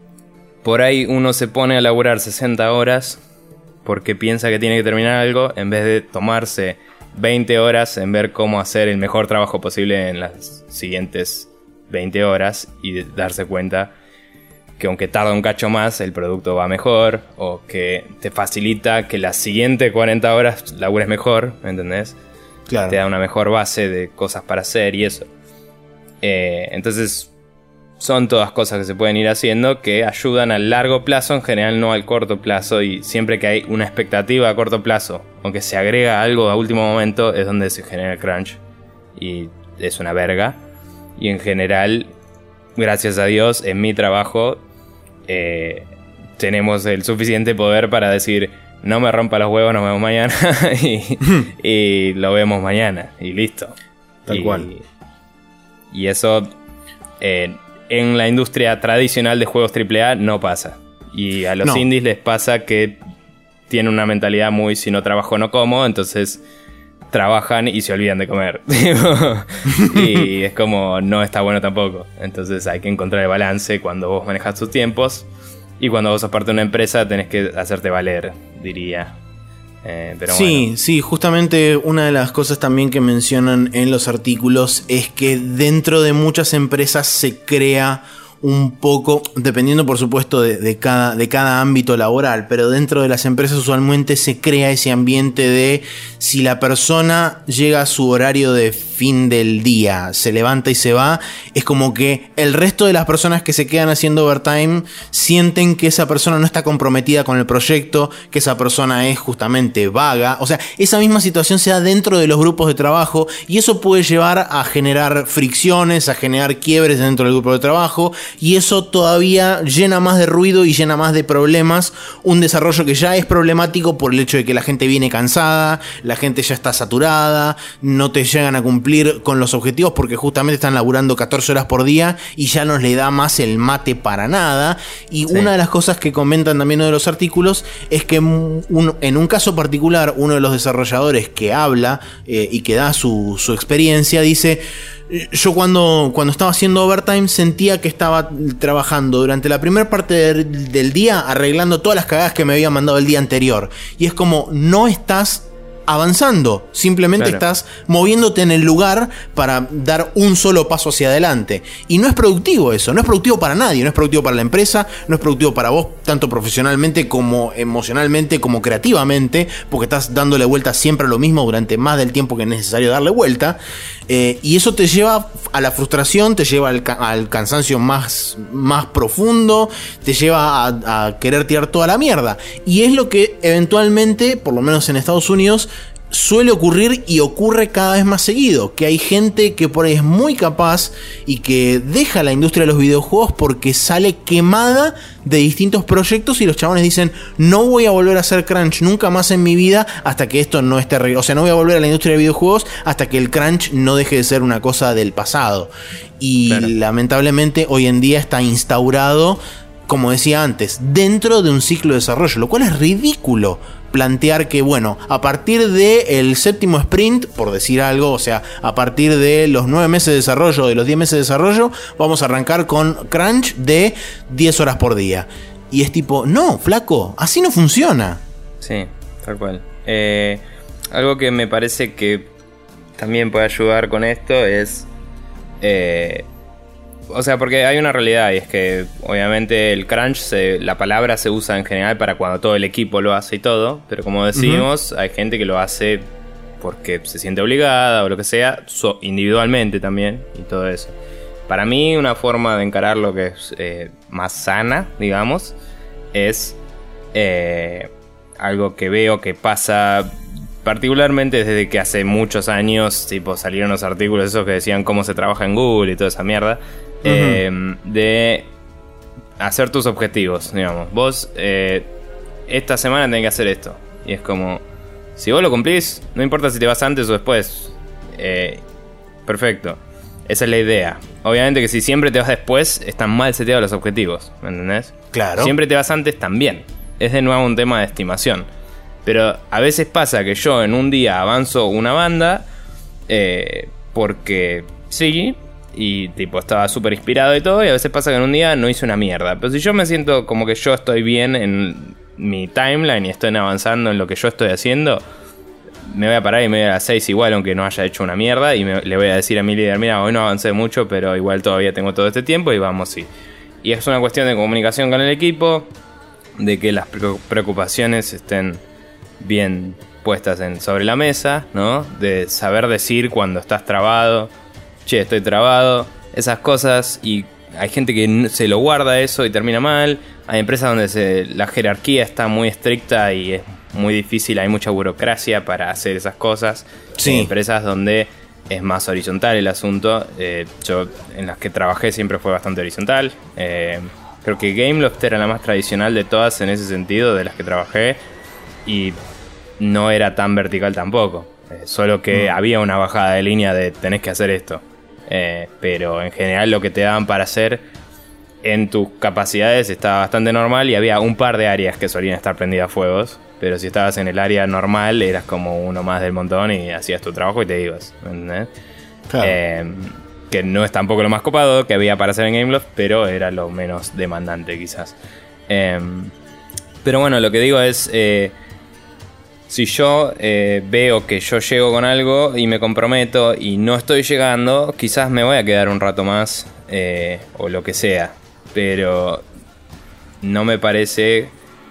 Por ahí uno se pone a laburar sesenta horas porque piensa que tiene que terminar algo, en vez de tomarse veinte horas en ver cómo hacer el mejor trabajo posible en las siguientes veinte horas y darse cuenta que aunque tarda un cacho más, el producto va mejor, o que te facilita que las siguientes cuarenta horas labures mejor, ¿entendés? Claro. Te da una mejor base de cosas para hacer y eso. Eh, entonces... Son todas cosas que se pueden ir haciendo que ayudan a largo plazo, en general no al corto plazo. Y siempre que hay una expectativa a corto plazo, aunque se agrega algo a último momento, es donde se genera el crunch. Y es una verga. Y en general, gracias a Dios, en mi trabajo eh, tenemos el suficiente poder para decir: no me rompa los huevos, nos vemos mañana. y, y lo vemos mañana. Y listo. Tal y, cual. Y eso... Eh, en la industria tradicional de juegos triple A no pasa. Y a los no. indies les pasa que tienen una mentalidad muy si no trabajo no como, entonces trabajan y se olvidan de comer. Y es como no está bueno tampoco. Entonces hay que encontrar el balance cuando vos manejas tus tiempos y cuando vos sos parte de una empresa tenés que hacerte valer, diría. Eh, pero sí, bueno. sí, justamente una de las cosas también que mencionan en los artículos es que dentro de muchas empresas se crea un poco, dependiendo por supuesto de, de, cada, de cada ámbito laboral, pero dentro de las empresas usualmente se crea ese ambiente de si la persona llega a su horario de fin del día, se levanta y se va, es como que el resto de las personas que se quedan haciendo overtime sienten que esa persona no está comprometida con el proyecto, que esa persona es justamente vaga. O sea, esa misma situación se da dentro de los grupos de trabajo y eso puede llevar a generar fricciones, a generar quiebres dentro del grupo de trabajo, y eso todavía llena más de ruido y llena más de problemas un desarrollo que ya es problemático por el hecho de que la gente viene cansada, la gente ya está saturada, no te llegan a cumplir con los objetivos porque justamente están laburando catorce horas por día y ya no les da más el mate para nada. Y sí. Una de las cosas que comentan también uno de los artículos es que un, en un caso particular uno de los desarrolladores que habla eh, y que da su, su experiencia dice: yo cuando, cuando estaba haciendo overtime sentía que estaba trabajando durante la primera parte del, del día arreglando todas las cagadas que me había mandado el día anterior. Y es como, no estás avanzando, simplemente claro. estás moviéndote en el lugar para dar un solo paso hacia adelante. Y no es productivo eso, no es productivo para nadie, no es productivo para la empresa, no es productivo para vos, tanto profesionalmente como emocionalmente, como creativamente, porque estás dándole vuelta siempre a lo mismo durante más del tiempo que es necesario darle vuelta. Eh, y eso te lleva a la frustración, te lleva al, al cansancio más, más profundo, te lleva a, a querer tirar toda la mierda. Y es lo que eventualmente, por lo menos en Estados Unidos, suele ocurrir y ocurre cada vez más seguido, que hay gente que por ahí es muy capaz y que deja la industria de los videojuegos porque sale quemada de distintos proyectos y los chabones dicen no voy a volver a hacer crunch nunca más en mi vida hasta que esto no esté arreglado, o sea, no voy a volver a la industria de videojuegos hasta que el crunch no deje de ser una cosa del pasado. Y claro, lamentablemente hoy en día está instaurado, como decía antes, dentro de un ciclo de desarrollo, lo cual es ridículo plantear que, bueno, a partir del séptimo sprint, por decir algo, o sea, a partir de los nueve meses de desarrollo, de los diez meses de desarrollo, vamos a arrancar con crunch de diez horas por día. Y es tipo, no, flaco, así no funciona. Sí, tal cual. Eh, algo que me parece que también puede ayudar con esto es... Eh, O sea, porque hay una realidad y es que obviamente el crunch, se, la palabra se usa en general para cuando todo el equipo lo hace y todo, pero como decimos, uh-huh. hay gente que lo hace porque se siente obligada o lo que sea, so, individualmente también y todo eso. Para mí una forma de encarar lo que es eh, más sana, digamos, es eh, algo que veo que pasa... particularmente desde que hace muchos años, tipo, salieron los artículos esos que decían cómo se trabaja en Google y toda esa mierda. Uh-huh. eh, de hacer tus objetivos, digamos. Vos, eh, esta semana tenés que hacer esto. Y es como, si vos lo cumplís, no importa si te vas antes o después. Eh, perfecto. Esa es la idea. Obviamente que si siempre te vas después, están mal seteados los objetivos, ¿me entendés? Claro. Siempre te vas antes también. Es de nuevo un tema de estimación. Pero a veces pasa que yo en un día avanzo una banda eh, porque sí, y tipo estaba súper inspirado y todo, y a veces pasa que en un día no hice una mierda. Pero si yo me siento como que yo estoy bien en mi timeline y estoy avanzando en lo que yo estoy haciendo, me voy a parar y me voy a las seis igual, aunque no haya hecho una mierda, y me, le voy a decir a mi líder, mira, hoy no avancé mucho, pero igual todavía tengo todo este tiempo y vamos, sí. Y es una cuestión de comunicación con el equipo, de que las preocupaciones estén bien puestas en, sobre la mesa, ¿no? De saber decir cuando estás trabado, che, estoy trabado, esas cosas, y hay gente que se lo guarda eso y termina mal. Hay empresas donde se, la jerarquía está muy estricta y es muy difícil, hay mucha burocracia para hacer esas cosas. Sí. Hay empresas donde es más horizontal el asunto. Eh, yo en las que trabajé siempre fue bastante horizontal. Eh, creo que Gameloft era la más tradicional de todas en ese sentido, de las que trabajé, y no era tan vertical tampoco. Eh, solo que mm. había una bajada de línea de tenés que hacer esto. Eh, pero en general lo que te daban para hacer en tus capacidades estaba bastante normal, y había un par de áreas que solían estar prendidas a fuegos. Pero si estabas en el área normal, eras como uno más del montón y hacías tu trabajo y te ibas, ¿entendés? Claro. Eh, que no es tampoco lo más copado que había para hacer en Gameloft, pero era lo menos demandante quizás. Eh, pero bueno, lo que digo es... Eh, si yo eh, veo que yo llego con algo y me comprometo y no estoy llegando, quizás me voy a quedar un rato más eh, o lo que sea. Pero no me parece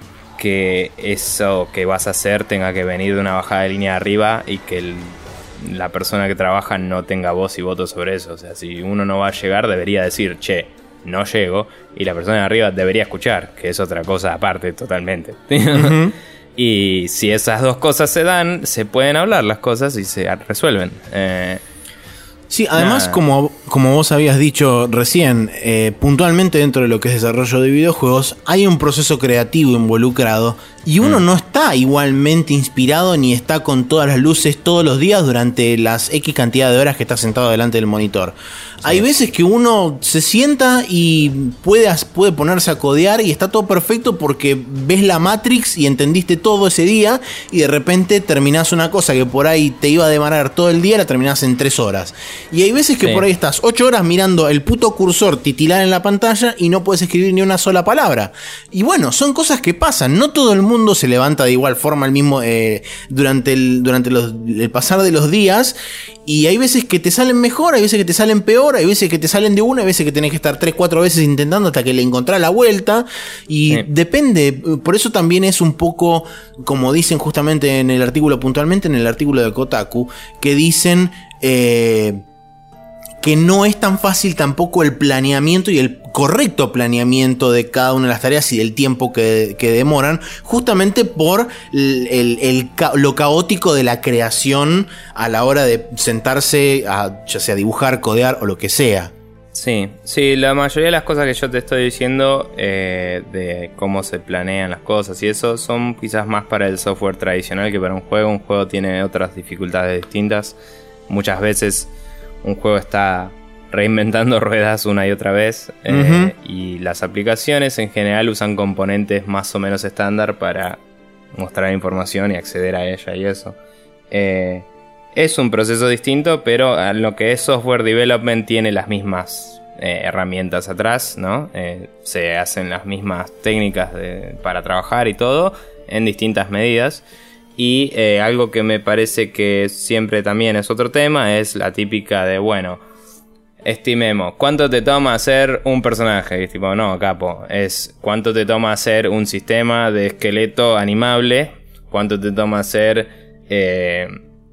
que eso que vas a hacer tenga que venir de una bajada de línea arriba y que el, la persona que trabaja no tenga voz y voto sobre eso. O sea, si uno no va a llegar, debería decir, che, no llego, y la persona de arriba debería escuchar, que es otra cosa aparte totalmente. Uh-huh. Y si esas dos cosas se dan, se pueden hablar las cosas y se resuelven. Eh, sí, además, como, como vos habías dicho recién, eh, puntualmente dentro de lo que es desarrollo de videojuegos, hay un proceso creativo involucrado. Y uno mm. no está igualmente inspirado ni está con todas las luces todos los días durante las X cantidad de horas que está sentado delante del monitor. Sí. Hay veces que uno se sienta y puede, puede ponerse a codear y está todo perfecto porque ves la Matrix y entendiste todo ese día, y de repente terminás una cosa que por ahí te iba a demorar todo el día, la terminás en tres horas. Y hay veces que sí. por ahí estás ocho horas mirando el puto cursor titilar en la pantalla y no puedes escribir ni una sola palabra. Y bueno, son cosas que pasan. No todo el mundo se levanta de igual forma el mismo eh, durante, el, durante los, el pasar de los días, y hay veces que te salen mejor, hay veces que te salen peor, hay veces que te salen de una, hay veces que tenés que estar tres, cuatro veces intentando hasta que le encontrás la vuelta, y sí. depende. Por eso también es un poco, como dicen justamente en el artículo, puntualmente en el artículo de Kotaku, que dicen... Eh, que no es tan fácil tampoco el planeamiento y el correcto planeamiento de cada una de las tareas y del tiempo que, que demoran, justamente por el, el, el, lo caótico de la creación a la hora de sentarse a ya sea dibujar, codear o lo que sea. Sí, sí, la mayoría de las cosas que yo te estoy diciendo eh, de cómo se planean las cosas y eso son quizás más para el software tradicional que para un juego. Un juego tiene otras dificultades distintas. Muchas veces un juego está reinventando ruedas una y otra vez eh, uh-huh. y las aplicaciones en general usan componentes más o menos estándar para mostrar información y acceder a ella y eso. Eh, Es un proceso distinto, pero en lo que es software development tiene las mismas eh, herramientas atrás, ¿no? Eh, se hacen las mismas técnicas de, para trabajar y todo, en distintas medidas. Y eh, algo que me parece que siempre también es otro tema, es la típica de, bueno, estimemos, ¿cuánto te toma hacer un personaje? Y es tipo, no, capo, es ¿cuánto te toma hacer un sistema de esqueleto animable? ¿Cuánto te toma hacer... Eh,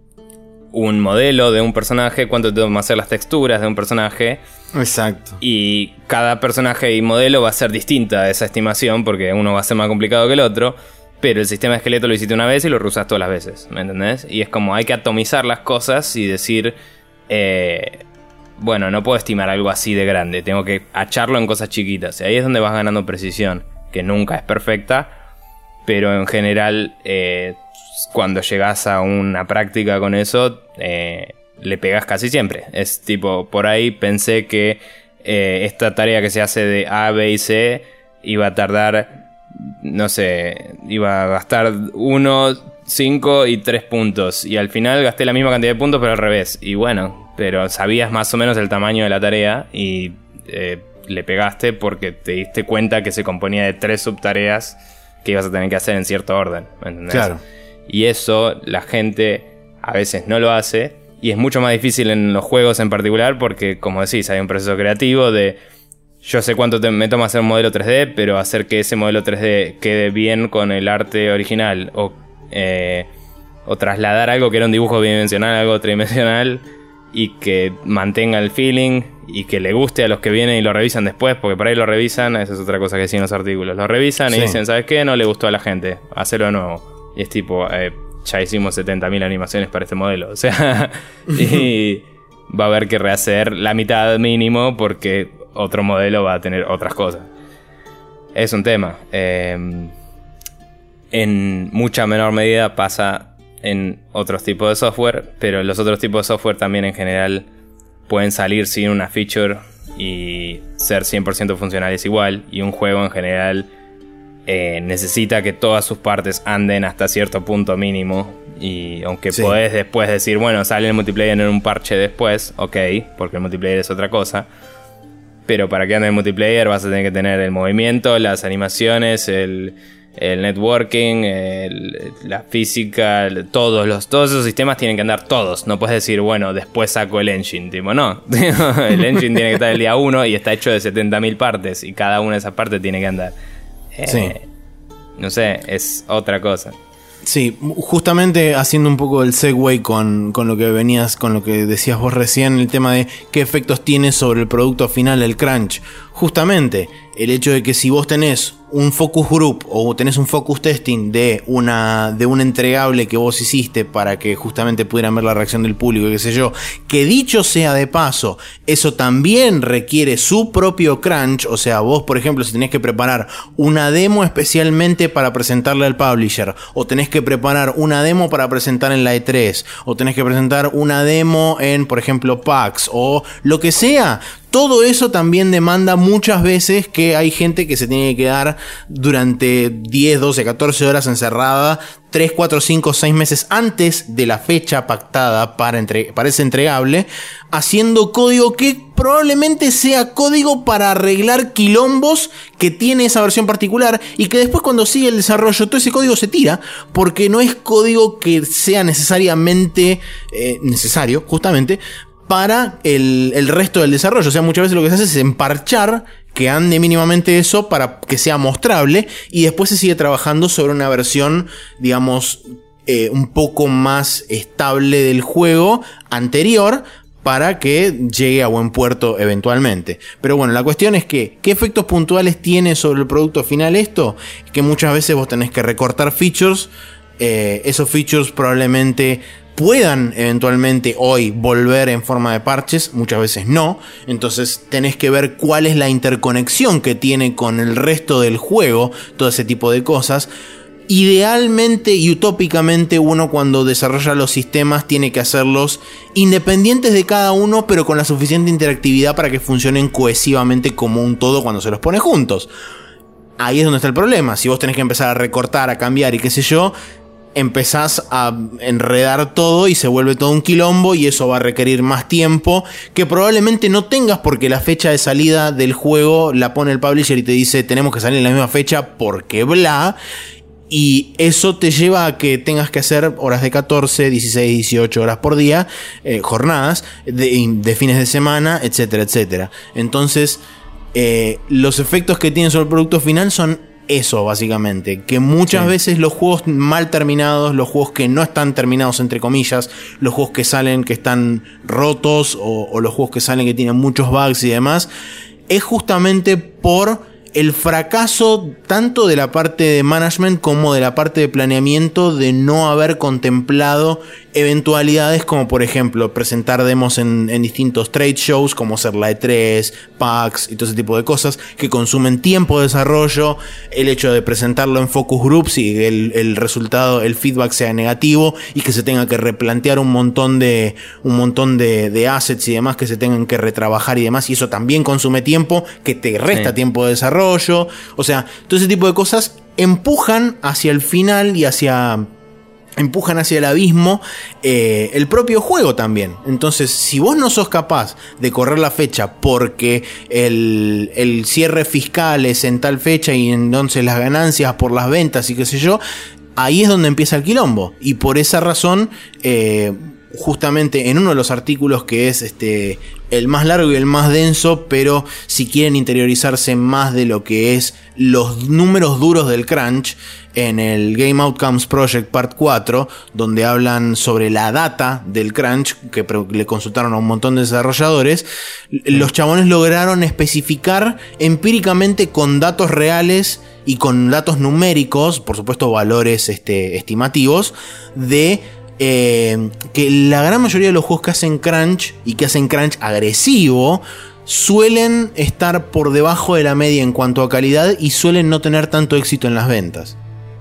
un modelo de un personaje, cuánto te toma hacer las texturas de un personaje. Exacto. Y cada personaje y modelo va a ser distinta esa estimación, porque uno va a ser más complicado que el otro, pero el sistema de esqueleto lo hiciste una vez y lo reusas todas las veces, ¿me entendés? Y es como hay que atomizar las cosas y decir, eh, bueno, no puedo estimar algo así de grande, tengo que acharlo en cosas chiquitas. Y ahí es donde vas ganando precisión, que nunca es perfecta, pero en general... Eh, cuando llegas a una práctica con eso, eh, le pegas casi siempre. Es tipo, por ahí pensé que eh, esta tarea que se hace de A, B y C iba a tardar, no sé, iba a gastar uno, cinco y tres puntos. Y al final gasté la misma cantidad de puntos, pero al revés. Y bueno, pero sabías más o menos el tamaño de la tarea y eh, le pegaste porque te diste cuenta que se componía de tres subtareas que ibas a tener que hacer en cierto orden, ¿me entendés? Claro. Y eso la gente a veces no lo hace. Y es mucho más difícil en los juegos en particular porque, como decís, hay un proceso creativo de... Yo sé cuánto te, me toma hacer un modelo tres D, pero hacer que ese modelo tres D quede bien con el arte original o, eh, o trasladar algo que era un dibujo bidimensional a algo tridimensional y que mantenga el feeling y que le guste a los que vienen y lo revisan después, porque por ahí lo revisan, esa es otra cosa que decían los artículos. Lo revisan sí. Y dicen, ¿sabes qué? No le gustó a la gente, hacelo de nuevo. Y es tipo, eh, ya hicimos setenta mil animaciones para este modelo. O sea, y va a haber que rehacer la mitad mínimo porque otro modelo va a tener otras cosas. Es un tema. Eh, en mucha menor medida pasa en otros tipos de software, pero los otros tipos de software también en general pueden salir sin una feature y ser cien por ciento funcionales igual. Y un juego en general... Eh, necesita que todas sus partes anden hasta cierto punto mínimo. Y aunque sí. podés después decir, bueno, sale el multiplayer en un parche después, ok, porque el multiplayer es otra cosa. Pero para que ande el multiplayer vas a tener que tener el movimiento, las animaciones, el, el networking, el, la física, el, todos los todos esos sistemas tienen que andar todos. No puedes decir, bueno, después saco el engine. Tipo, no. El engine tiene que estar el día uno y está hecho de setenta mil partes. Y cada una de esas partes tiene que andar. Eh, sí. No sé, es otra cosa. Sí, justamente haciendo un poco el segue con, con lo que venías, con lo que decías vos recién, el tema de qué efectos tiene sobre el producto final el crunch. Justamente, el hecho de que si vos tenés un focus group o tenés un focus testing de una de un entregable que vos hiciste para que justamente pudieran ver la reacción del público, qué sé yo, que dicho sea de paso, eso también requiere su propio crunch. O sea, vos por ejemplo, si tenés que preparar una demo especialmente para presentarle al publisher, o tenés que preparar una demo para presentar en la E tres, o tenés que presentar una demo en, por ejemplo, PAX, o lo que sea, todo eso también demanda muchas veces que hay gente que se tiene que quedar durante diez, doce, catorce horas encerrada, tres, cuatro, cinco, seis meses antes de la fecha pactada para, entre, para ese entregable, haciendo código que probablemente sea código para arreglar quilombos que tiene esa versión particular, y que después cuando sigue el desarrollo todo ese código se tira, porque no es código que sea necesariamente eh, necesario, justamente, para el, el resto del desarrollo. O sea, muchas veces lo que se hace es emparchar que ande mínimamente eso para que sea mostrable, y después se sigue trabajando sobre una versión, digamos, eh, un poco más estable del juego anterior, para que llegue a buen puerto eventualmente. Pero bueno, la cuestión es que, ¿qué efectos puntuales tiene sobre el producto final esto? Que muchas veces vos tenés que recortar features, eh, esos features probablemente puedan eventualmente hoy volver en forma de parches, muchas veces no, entonces tenés que ver cuál es la interconexión que tiene con el resto del juego, todo ese tipo de cosas. Idealmente y utópicamente uno cuando desarrolla los sistemas tiene que hacerlos independientes de cada uno, pero con la suficiente interactividad para que funcionen cohesivamente como un todo cuando se los pone juntos. Ahí es donde está el problema. Si vos tenés que empezar a recortar, a cambiar y qué sé yo, empezás a enredar todo y se vuelve todo un quilombo, y eso va a requerir más tiempo que probablemente no tengas, porque la fecha de salida del juego la pone el publisher y te dice tenemos que salir en la misma fecha porque bla. Y eso te lleva a que tengas que hacer horas de catorce, dieciséis, dieciocho horas por día, eh, jornadas de, de fines de semana, etcétera, etcétera. Entonces, eh, los efectos que tienen sobre el producto final son eso, básicamente. Que muchas sí. veces los juegos mal terminados, los juegos que no están terminados, entre comillas, los juegos que salen que están rotos, o, o los juegos que salen que tienen muchos bugs y demás, es justamente por el fracaso tanto de la parte de management como de la parte de planeamiento, de no haber contemplado eventualidades como por ejemplo presentar demos en, en distintos trade shows como ser la E tres, PAX y todo ese tipo de cosas que consumen tiempo de desarrollo, el hecho de presentarlo en focus groups y el, el resultado, el feedback sea negativo y que se tenga que replantear un montón de un montón de, de assets y demás que se tengan que retrabajar y demás, y eso también consume tiempo que te resta sí. tiempo de desarrollo. O sea, todo ese tipo de cosas empujan hacia el final y hacia empujan hacia el abismo eh, el propio juego también. Entonces, si vos no sos capaz de correr la fecha porque el, el cierre fiscal es en tal fecha y entonces las ganancias por las ventas y qué sé yo, ahí es donde empieza el quilombo. Y por esa razón, eh, justamente en uno de los artículos que es este el más largo y el más denso, pero si quieren interiorizarse más de lo que es los números duros del crunch, en el Game Outcomes Project Part cuatro, donde hablan sobre la data del crunch, que le consultaron a un montón de desarrolladores, los chabones lograron especificar empíricamente con datos reales y con datos numéricos, por supuesto valores este, estimativos, de Eh, que la gran mayoría de los juegos que hacen crunch y que hacen crunch agresivo suelen estar por debajo de la media en cuanto a calidad y suelen no tener tanto éxito en las ventas.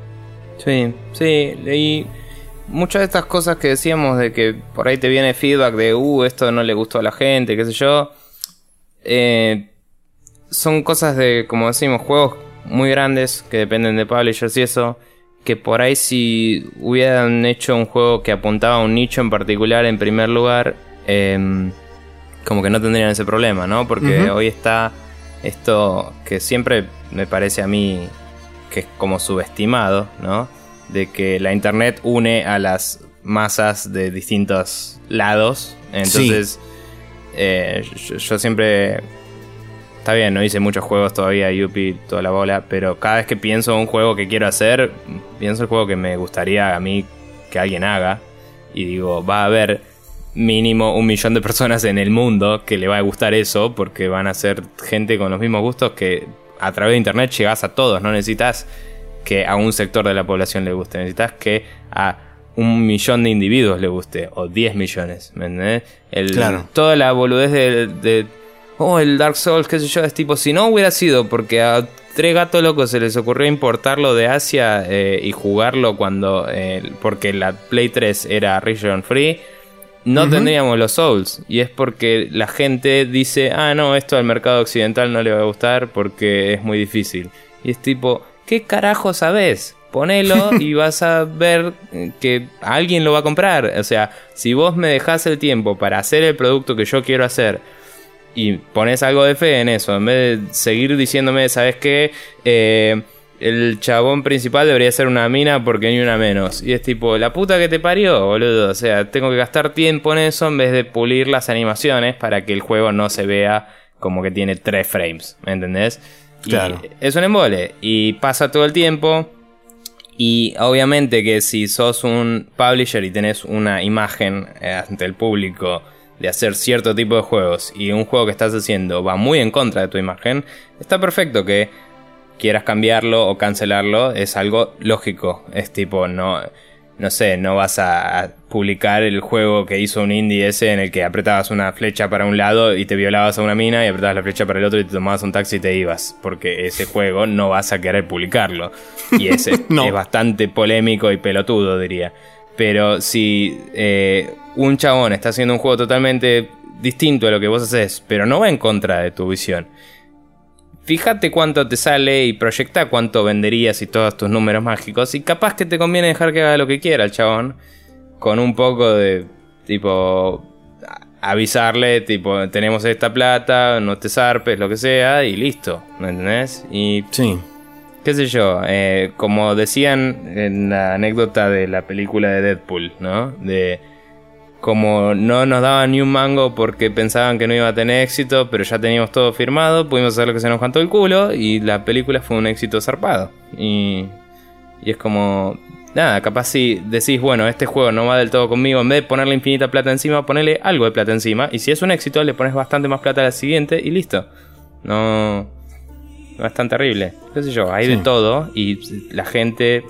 Sí, sí, y muchas de estas cosas que decíamos de que por ahí te viene feedback de uh, esto no le gustó a la gente, qué sé yo, eh, son cosas de, como decimos, juegos muy grandes que dependen de publishers y eso, que por ahí si hubieran hecho un juego que apuntaba a un nicho en particular en primer lugar, eh, como que no tendrían ese problema, ¿no? Porque uh-huh. hoy está esto que siempre me parece a mí que es como subestimado, ¿no? De que la internet une a las masas de distintos lados. Entonces, sí. eh, yo, yo siempre... Está bien, no hice muchos juegos todavía, Yuppie, toda la bola, pero cada vez que pienso en un juego que quiero hacer, pienso el juego que me gustaría a mí que alguien haga. Y digo, va a haber mínimo un millón de personas en el mundo que le va a gustar eso, porque van a ser gente con los mismos gustos que a través de internet llegás a todos. No necesitas que a un sector de la población le guste, necesitas que a un millón de individuos le guste, o diez millones, ¿me entendés? El, claro. Toda la boludez de... de oh, el Dark Souls, qué sé yo, es tipo, si no hubiera sido porque a tres gatos locos se les ocurrió importarlo de Asia eh, y jugarlo cuando, eh, porque la Play tres era region free, no uh-huh. tendríamos los Souls. Y es porque la gente dice, ah, no, esto al mercado occidental no le va a gustar porque es muy difícil. Y es tipo, ¿qué carajo sabés? Ponelo y vas a ver que alguien lo va a comprar. O sea, si vos me dejás el tiempo para hacer el producto que yo quiero hacer y pones algo de fe en eso, en vez de seguir diciéndome, ¿sabes qué? Eh, el chabón principal debería ser una mina porque ni una menos. Y es tipo, la puta que te parió, boludo. O sea, tengo que gastar tiempo en eso en vez de pulir las animaciones para que el juego no se vea como que tiene tres frames, ¿me entendés? Claro. Y es un embole. Y pasa todo el tiempo. Y obviamente que si sos un publisher y tenés una imagen ante el público de hacer cierto tipo de juegos y un juego que estás haciendo va muy en contra de tu imagen, está perfecto que quieras cambiarlo o cancelarlo, es algo lógico. Es tipo, no, no sé, no vas a, a publicar el juego que hizo un indie ese en el que apretabas una flecha para un lado y te violabas a una mina y apretabas la flecha para el otro y te tomabas un taxi y te ibas, porque ese juego no vas a querer publicarlo. Y ese no. Es bastante polémico y pelotudo, diría. Pero si eh, un chabón está haciendo un juego totalmente distinto a lo que vos haces, pero no va en contra de tu visión, fíjate cuánto te sale y proyecta cuánto venderías y todos tus números mágicos. Y capaz que te conviene dejar que haga lo que quiera el chabón, con un poco de, tipo, avisarle, tipo, tenemos esta plata, no te zarpes, lo que sea, y listo, ¿me entendés? Y sí. Qué sé yo, eh, como decían en la anécdota de la película de Deadpool, ¿no? De como no nos daban ni un mango porque pensaban que no iba a tener éxito, pero ya teníamos todo firmado, pudimos hacer lo que se nos cantó el culo y la película fue un éxito zarpado. Y, y es como, nada, capaz si decís, bueno, este juego no va del todo conmigo, en vez de ponerle infinita plata encima, ponele algo de plata encima. Y si es un éxito, le pones bastante más plata a la siguiente y listo. No... No es tan terrible, qué sé yo, hay sí. de todo. Y la gente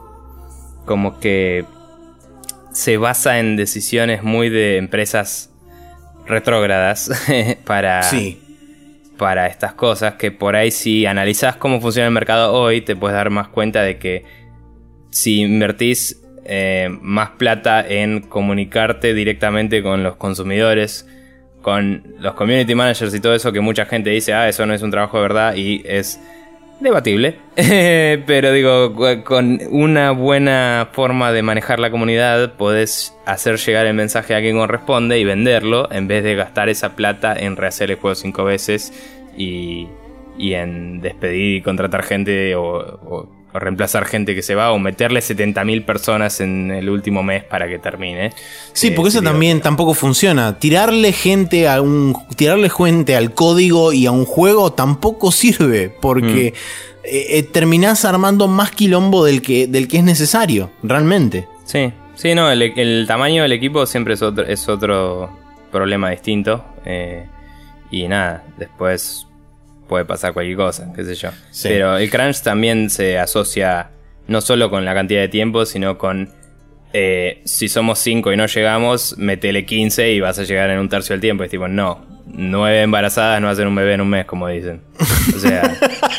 como que se basa en decisiones muy de empresas retrógradas para, sí. para estas cosas, que por ahí si analizás cómo funciona el mercado hoy, te puedes dar más cuenta de que si invertís eh, más plata en comunicarte directamente con los consumidores, con los community managers y todo eso, que mucha gente dice, ah, eso no es un trabajo de verdad, y es debatible. Pero digo, con una buena forma de manejar la comunidad, podés hacer llegar el mensaje a quien corresponde y venderlo, en vez de gastar esa plata en rehacer el juego cinco veces y, y en despedir y contratar gente o... o o reemplazar gente que se va, o meterle setenta mil personas en el último mes para que termine. Sí, porque eh, eso también digo, tampoco funciona. Tirarle gente a un tirarle gente al código y a un juego tampoco sirve, porque mm. eh, terminás armando más quilombo del que, del que es necesario, realmente. Sí, sí, no, el, el tamaño del equipo siempre es otro, es otro problema distinto. Eh, y nada, después... puede pasar cualquier cosa, qué sé yo. Sí. Pero el crunch también se asocia no solo con la cantidad de tiempo, sino con eh, si somos cinco y no llegamos, metele quince y vas a llegar en un tercio del tiempo. Es tipo, no, nueve embarazadas no hacen un bebé en un mes, como dicen. O sea,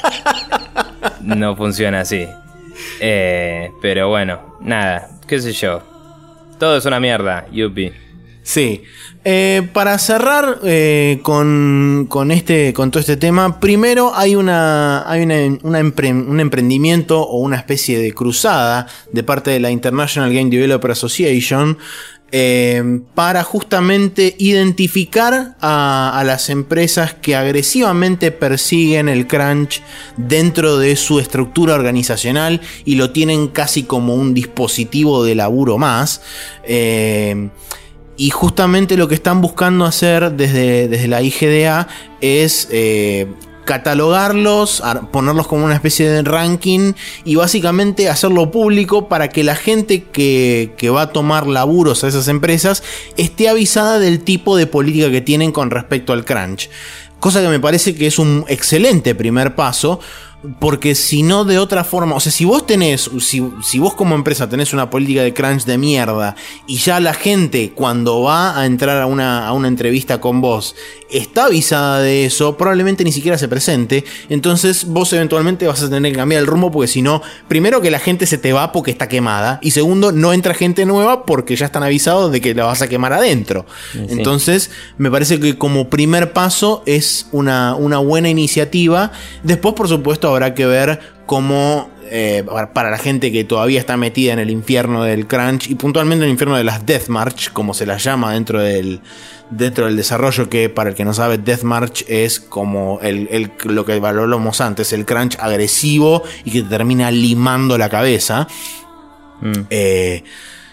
no funciona así. Eh, pero bueno, nada, qué sé yo. Todo es una mierda, yupi. Sí. Eh, para cerrar eh, con, con, este, con todo este tema, primero hay, una, hay una, una empre, un emprendimiento o una especie de cruzada de parte de la International Game Developer Association eh, para justamente identificar a, a las empresas que agresivamente persiguen el crunch dentro de su estructura organizacional y lo tienen casi como un dispositivo de laburo más. Eh, Y justamente lo que están buscando hacer desde, desde la I G D A es eh, catalogarlos, ponerlos como una especie de ranking y básicamente hacerlo público para que la gente que, que va a tomar laburos a esas empresas esté avisada del tipo de política que tienen con respecto al crunch. Cosa que me parece que es un excelente primer paso. Porque si no, de otra forma, o sea, si vos tenés, si, si vos como empresa tenés una política de crunch de mierda y ya la gente cuando va a entrar a una, a una entrevista con vos está avisada de eso, probablemente ni siquiera se presente, entonces vos eventualmente vas a tener que cambiar el rumbo porque si no, primero que la gente se te va porque está quemada y segundo, no entra gente nueva porque ya están avisados de que la vas a quemar adentro. Sí. Entonces, me parece que como primer paso es una, una buena iniciativa. Después, por supuesto, habrá que ver cómo, eh, para la gente que todavía está metida en el infierno del crunch y puntualmente en el infierno de las Death March, como se las llama dentro del, dentro del desarrollo, que para el que no sabe, Death March es como el, el, lo que valoramos antes, el crunch agresivo y que te termina limando la cabeza. Mm. Eh,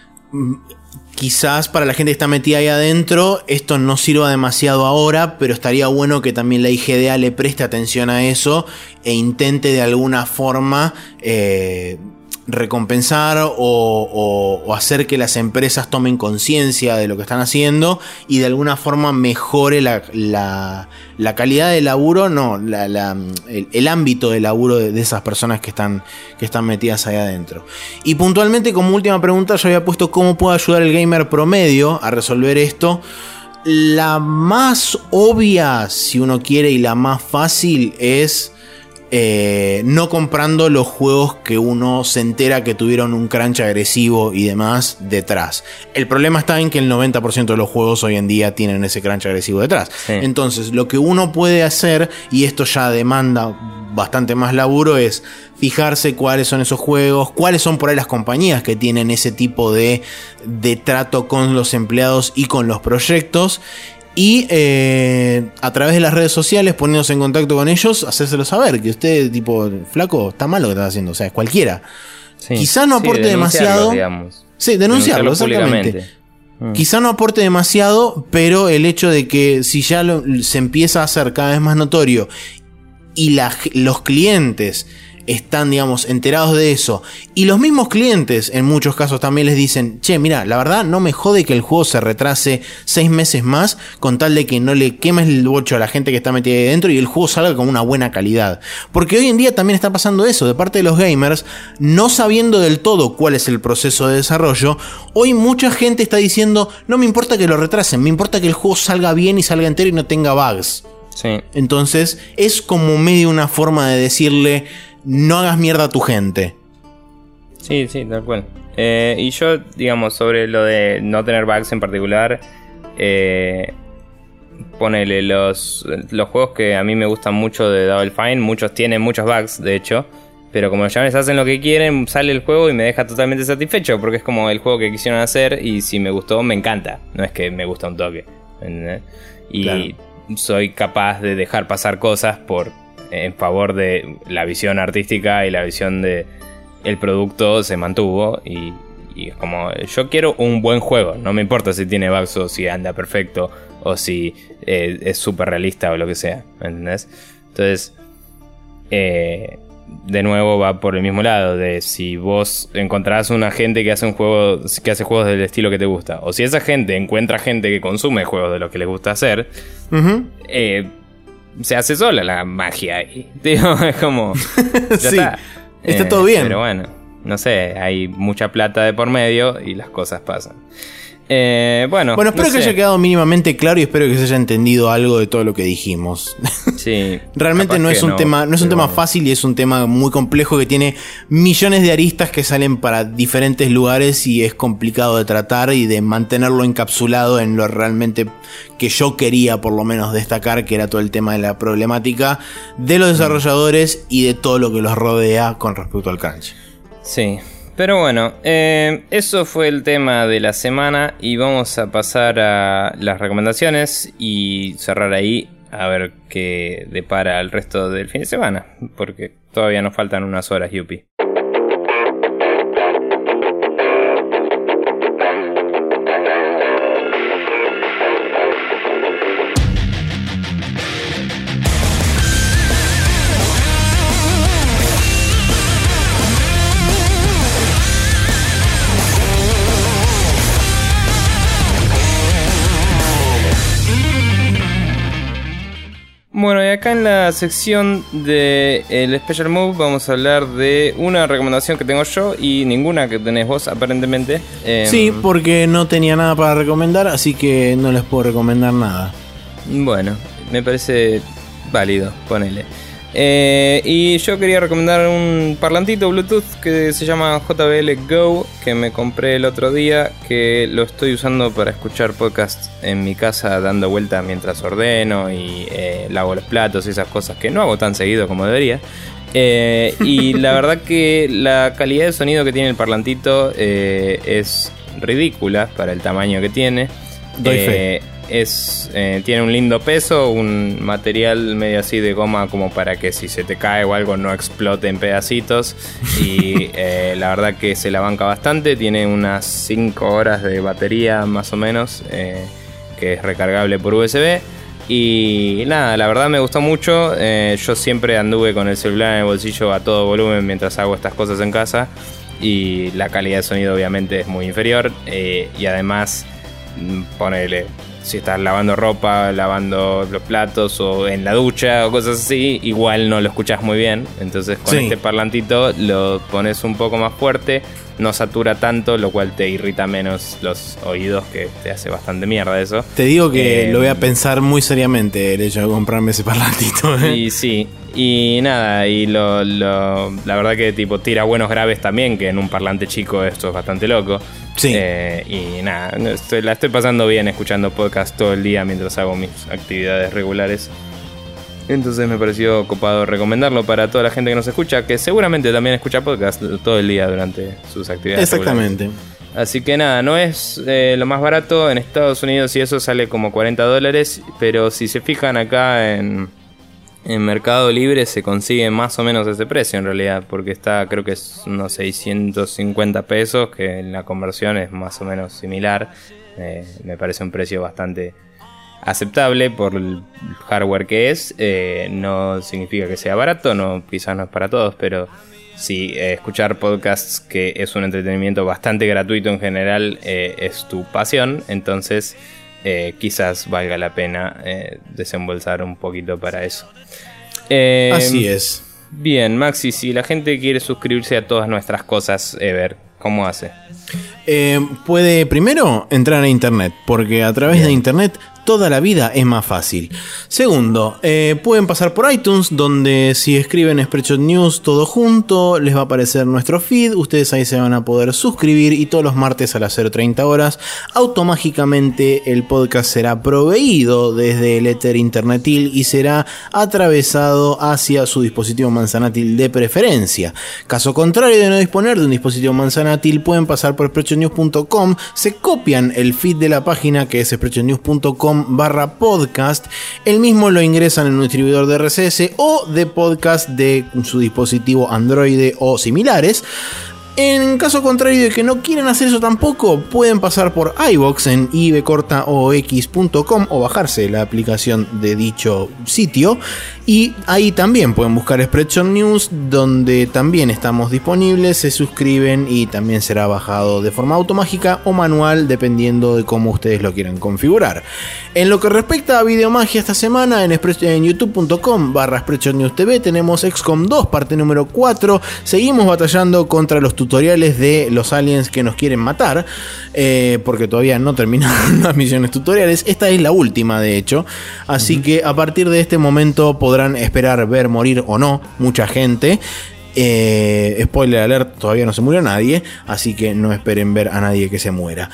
Quizás para la gente que está metida ahí adentro esto no sirva demasiado ahora, pero estaría bueno que también la I G D A le preste atención a eso e intente de alguna forma eh, recompensar o, o, o hacer que las empresas tomen conciencia de lo que están haciendo y de alguna forma mejore la, la, la calidad de laburo, no, la, la, el, el ámbito de laburo de, de esas personas que están, que están metidas ahí adentro. Y puntualmente, como última pregunta, yo había puesto cómo puede ayudar el gamer promedio a resolver esto. La más obvia, si uno quiere, y la más fácil es Eh, no comprando los juegos que uno se entera que tuvieron un crunch agresivo y demás detrás. El problema está en que el noventa por ciento de los juegos hoy en día tienen ese crunch agresivo detrás. Sí. Entonces, lo que uno puede hacer, y esto ya demanda bastante más laburo, es fijarse cuáles son esos juegos, cuáles son por ahí las compañías que tienen ese tipo de, de trato con los empleados y con los proyectos. Y eh, a través de las redes sociales, poniéndose en contacto con ellos, hacérselo saber. Que usted, tipo, flaco, está mal lo que está haciendo. O sea, es cualquiera. Sí. Quizá no aporte sí, demasiado. Digamos. Sí, denunciarlo, exactamente. Mm. Quizá no aporte demasiado, pero el hecho de que si ya lo, se empieza a hacer cada vez más notorio y la, los clientes están, digamos, enterados de eso, y los mismos clientes en muchos casos también les dicen, che, mira, la verdad no me jode que el juego se retrase seis meses más con tal de que no le quemes el bocho a la gente que está metida ahí dentro y el juego salga con una buena calidad. Porque hoy en día también está pasando eso, de parte de los gamers, no sabiendo del todo cuál es el proceso de desarrollo. Hoy mucha gente está diciendo, no me importa que lo retrasen, me importa que el juego salga bien y salga entero y no tenga bugs. Sí. Entonces es como medio una forma de decirle, no hagas mierda a tu gente. Sí, sí, tal cual. Eh, y yo, digamos, sobre lo de no tener bugs en particular, eh, ponele los, los juegos que a mí me gustan mucho de Double Fine, muchos tienen muchos bugs, de hecho, pero como ya les hacen lo que quieren, sale el juego y me deja totalmente satisfecho, porque es como el juego que quisieron hacer y si me gustó, me encanta. No es que me gusta un toque, ¿entendés? Y claro, soy capaz de dejar pasar cosas por en favor de la visión artística y la visión de el producto se mantuvo y, y es como yo quiero un buen juego, no me importa si tiene bugs o si anda perfecto o si eh, es súper realista o lo que sea, ¿entendés? Entonces eh, de nuevo va por el mismo lado de si vos encontrás una gente que hace un juego que hace juegos del estilo que te gusta, o si esa gente encuentra gente que consume juegos de lo que les gusta hacer, uh-huh. eh se hace sola la magia ahí. Tío, es como ya sí, está. Está eh, todo bien. Pero bueno, no sé, hay mucha plata de por medio y las cosas pasan. Eh, bueno, bueno, espero no que sé. haya quedado mínimamente claro y espero que se haya entendido algo de todo lo que dijimos. Sí. Realmente no es un no, tema, no es un tema bueno. fácil y es un tema muy complejo que tiene millones de aristas que salen para diferentes lugares y es complicado de tratar y de mantenerlo encapsulado en lo realmente que yo quería por lo menos destacar, que era todo el tema de la problemática de los desarrolladores y de todo lo que los rodea con respecto al crunch. Sí. Pero bueno, eh, eso fue el tema de la semana y vamos a pasar a las recomendaciones y cerrar ahí a ver qué depara el resto del fin de semana, porque todavía nos faltan unas horas, yupi. Bueno, y acá en la sección de el Special Move vamos a hablar de una recomendación que tengo yo y ninguna que tenés vos, aparentemente. Eh, sí, porque no tenía nada para recomendar, así que no les puedo recomendar nada. Bueno, me parece válido, ponele. Eh, y yo quería recomendar un parlantito Bluetooth que se llama J B L Go, que me compré el otro día, que lo estoy usando para escuchar podcasts en mi casa dando vuelta mientras ordeno y eh, lavo los platos y esas cosas que no hago tan seguido como debería. Eh, y la verdad que la calidad de sonido que tiene el parlantito eh, es ridícula para el tamaño que tiene. Doy fe. Eh, Es, eh, tiene un lindo peso, un material medio así de goma como para que si se te cae o algo no explote en pedacitos. Y eh, la verdad que se la banca bastante. Tiene unas cinco horas de batería más o menos, eh, que es recargable por U S B. Y nada, la verdad me gustó mucho. eh, Yo siempre anduve con el celular en el bolsillo a todo volumen mientras hago estas cosas en casa. y la calidad de sonido obviamente es muy inferior, eh, y además ponele, si estás lavando ropa, lavando los platos o en la ducha o cosas así, igual no lo escuchas muy bien. Entonces con sí. este parlantito lo pones un poco más fuerte, no satura tanto, lo cual te irrita menos los oídos, que te hace bastante mierda eso. Te digo que eh, lo voy a pensar muy seriamente el hecho de comprarme ese parlantito, ¿eh? Y sí, y nada, y lo, lo, la verdad que tipo tira buenos graves también, que en un parlante chico esto es bastante loco. Sí. Eh, y nada, estoy, la estoy pasando bien escuchando podcast todo el día mientras hago mis actividades regulares. Entonces me pareció copado recomendarlo para toda la gente que nos escucha, que seguramente también escucha podcast todo el día durante sus actividades. Exactamente. regulares. Así que nada, no es eh, lo más barato. En Estados Unidos y eso sale como cuarenta dólares, pero si se fijan acá en... En Mercado Libre se consigue más o menos ese precio en realidad, porque está, creo que es unos seiscientos cincuenta pesos, que en la conversión es más o menos similar. Eh, me parece un precio bastante aceptable por el hardware que es. Eh, no significa que sea barato, no, quizás no es para todos, pero si eh, escuchar podcasts, que es un entretenimiento bastante gratuito en general, eh, es tu pasión, entonces... Eh, quizás valga la pena eh, desembolsar un poquito para eso. Eh, Así es. Bien, Maxi, si la gente quiere suscribirse a todas nuestras cosas Ever, ¿cómo hace? Eh, puede primero entrar a internet, porque a través Bien. de internet toda la vida es más fácil. Segundo, eh, pueden pasar por iTunes, donde si escriben Spreadshot News todo junto, les va a aparecer nuestro feed. Ustedes ahí se van a poder suscribir y todos los martes a las cero treinta horas, automáticamente el podcast será proveído desde el éter internetil y será atravesado hacia su dispositivo manzanátil de preferencia. Caso contrario de no disponer de un dispositivo manzanátil, pueden pasar por spreadshot news punto com, se copian el feed de la página, que es spreadshot news punto com barra podcast, el mismo lo ingresan en un distribuidor de R S S o de podcast de su dispositivo Android o similares. En caso contrario de que no quieran hacer eso tampoco, pueden pasar por iVoox en i b corta o x punto com o bajarse la aplicación de dicho sitio, y ahí también pueden buscar Spreadshot News, donde también estamos disponibles, se suscriben y también será bajado de forma automática o manual, dependiendo de cómo ustedes lo quieran configurar. En lo que respecta a Videomagia, esta semana en, en youtube punto com barra Spreadshot News T V tenemos X COM dos, parte número cuatro. Seguimos batallando contra los tutoriales de los aliens que nos quieren matar, eh, porque todavía no terminaron las misiones tutoriales. Esta es la última, de hecho, así uh-huh. que a partir de este momento podrán esperar ver morir o no mucha gente. Eh, spoiler alert, todavía no se murió nadie, así que no esperen ver a nadie que se muera.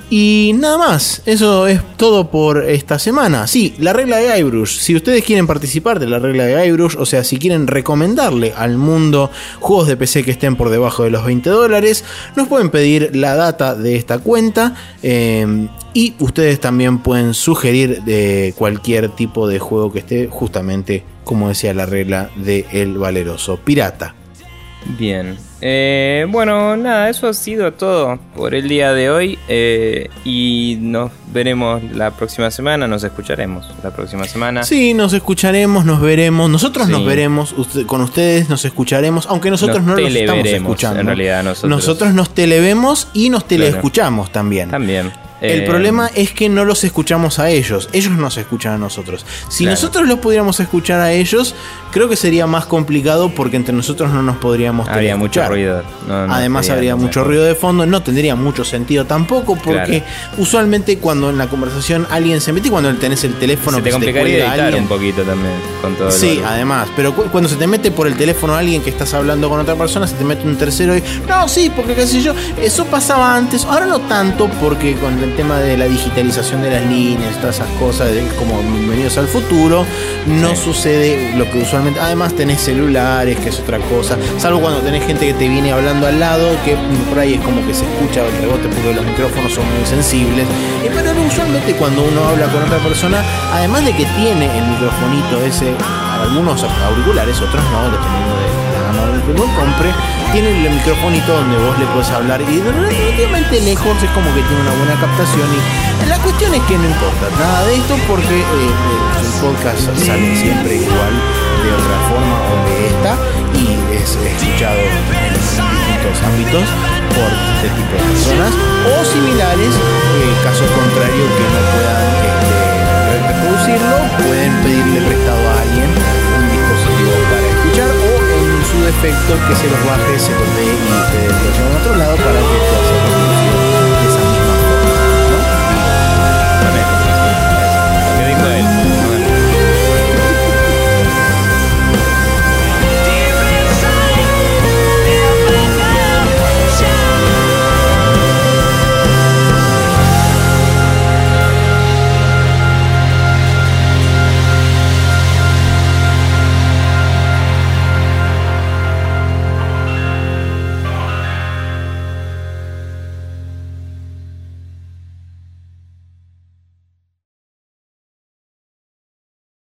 Y nada más, eso es todo por esta semana. Sí, la regla de iBrush. Si ustedes quieren participar de la regla de iBrush, o sea, si quieren recomendarle al mundo juegos de P C que estén por debajo de los veinte dólares, nos pueden pedir la data de esta cuenta. Eh, y ustedes también pueden sugerir de cualquier tipo de juego que esté, justamente como decía la regla de El Valeroso Pirata. Bien, eh, bueno, nada, eso ha sido todo por el día de hoy, eh, y nos veremos la próxima semana, nos escucharemos la próxima semana. Sí, nos escucharemos, nos veremos, nosotros sí. nos veremos, usted, con ustedes nos escucharemos, aunque nosotros nos no los estamos escuchando. En realidad nosotros. Nosotros nos televemos y nos teleescuchamos claro. también. También. El eh, problema es que no los escuchamos a ellos, ellos nos escuchan a nosotros. Si claro. nosotros los pudiéramos escuchar a ellos, creo que sería más complicado, porque entre nosotros no nos podríamos habría mucho ruido. No, no Además habría mucho mejor. ruido de fondo, no tendría mucho sentido tampoco, porque claro. usualmente cuando en la conversación alguien se mete, cuando tenés el teléfono, se te complicaría editar alguien, un poquito también con todo. Sí, el además, pero cu- cuando se te mete por el teléfono alguien que estás hablando con otra persona, se te mete un tercero y no, sí, porque qué sé yo, eso pasaba antes, ahora no tanto, porque con el tema de la digitalización de las líneas, todas esas cosas, de, como bienvenidos al futuro, no sí. sucede lo que usualmente. Además tenés celulares, que es otra cosa, salvo cuando tenés gente que te viene hablando al lado, que por ahí es como que se escucha el rebote porque los micrófonos son muy sensibles. Eh, pero usualmente cuando uno habla con otra persona, además de que tiene el microfonito ese, algunos auriculares, otros no, dependiendo de la gama que uno compre, tiene el microfonito donde vos le podés hablar y relativamente lejos, es como que tiene una buena captación. Y la cuestión es que no importa nada de esto, porque eh, el podcast sale siempre igual, de otra forma o de esta, y es escuchado en estos ámbitos por este tipo de personas o similares. En el caso contrario, que no puedan este, reproducirlo, pueden pedirle prestado a alguien un dispositivo para escuchar, o en su defecto que se los baje, se los dé y ustedes lo llevan a otro lado para que puedan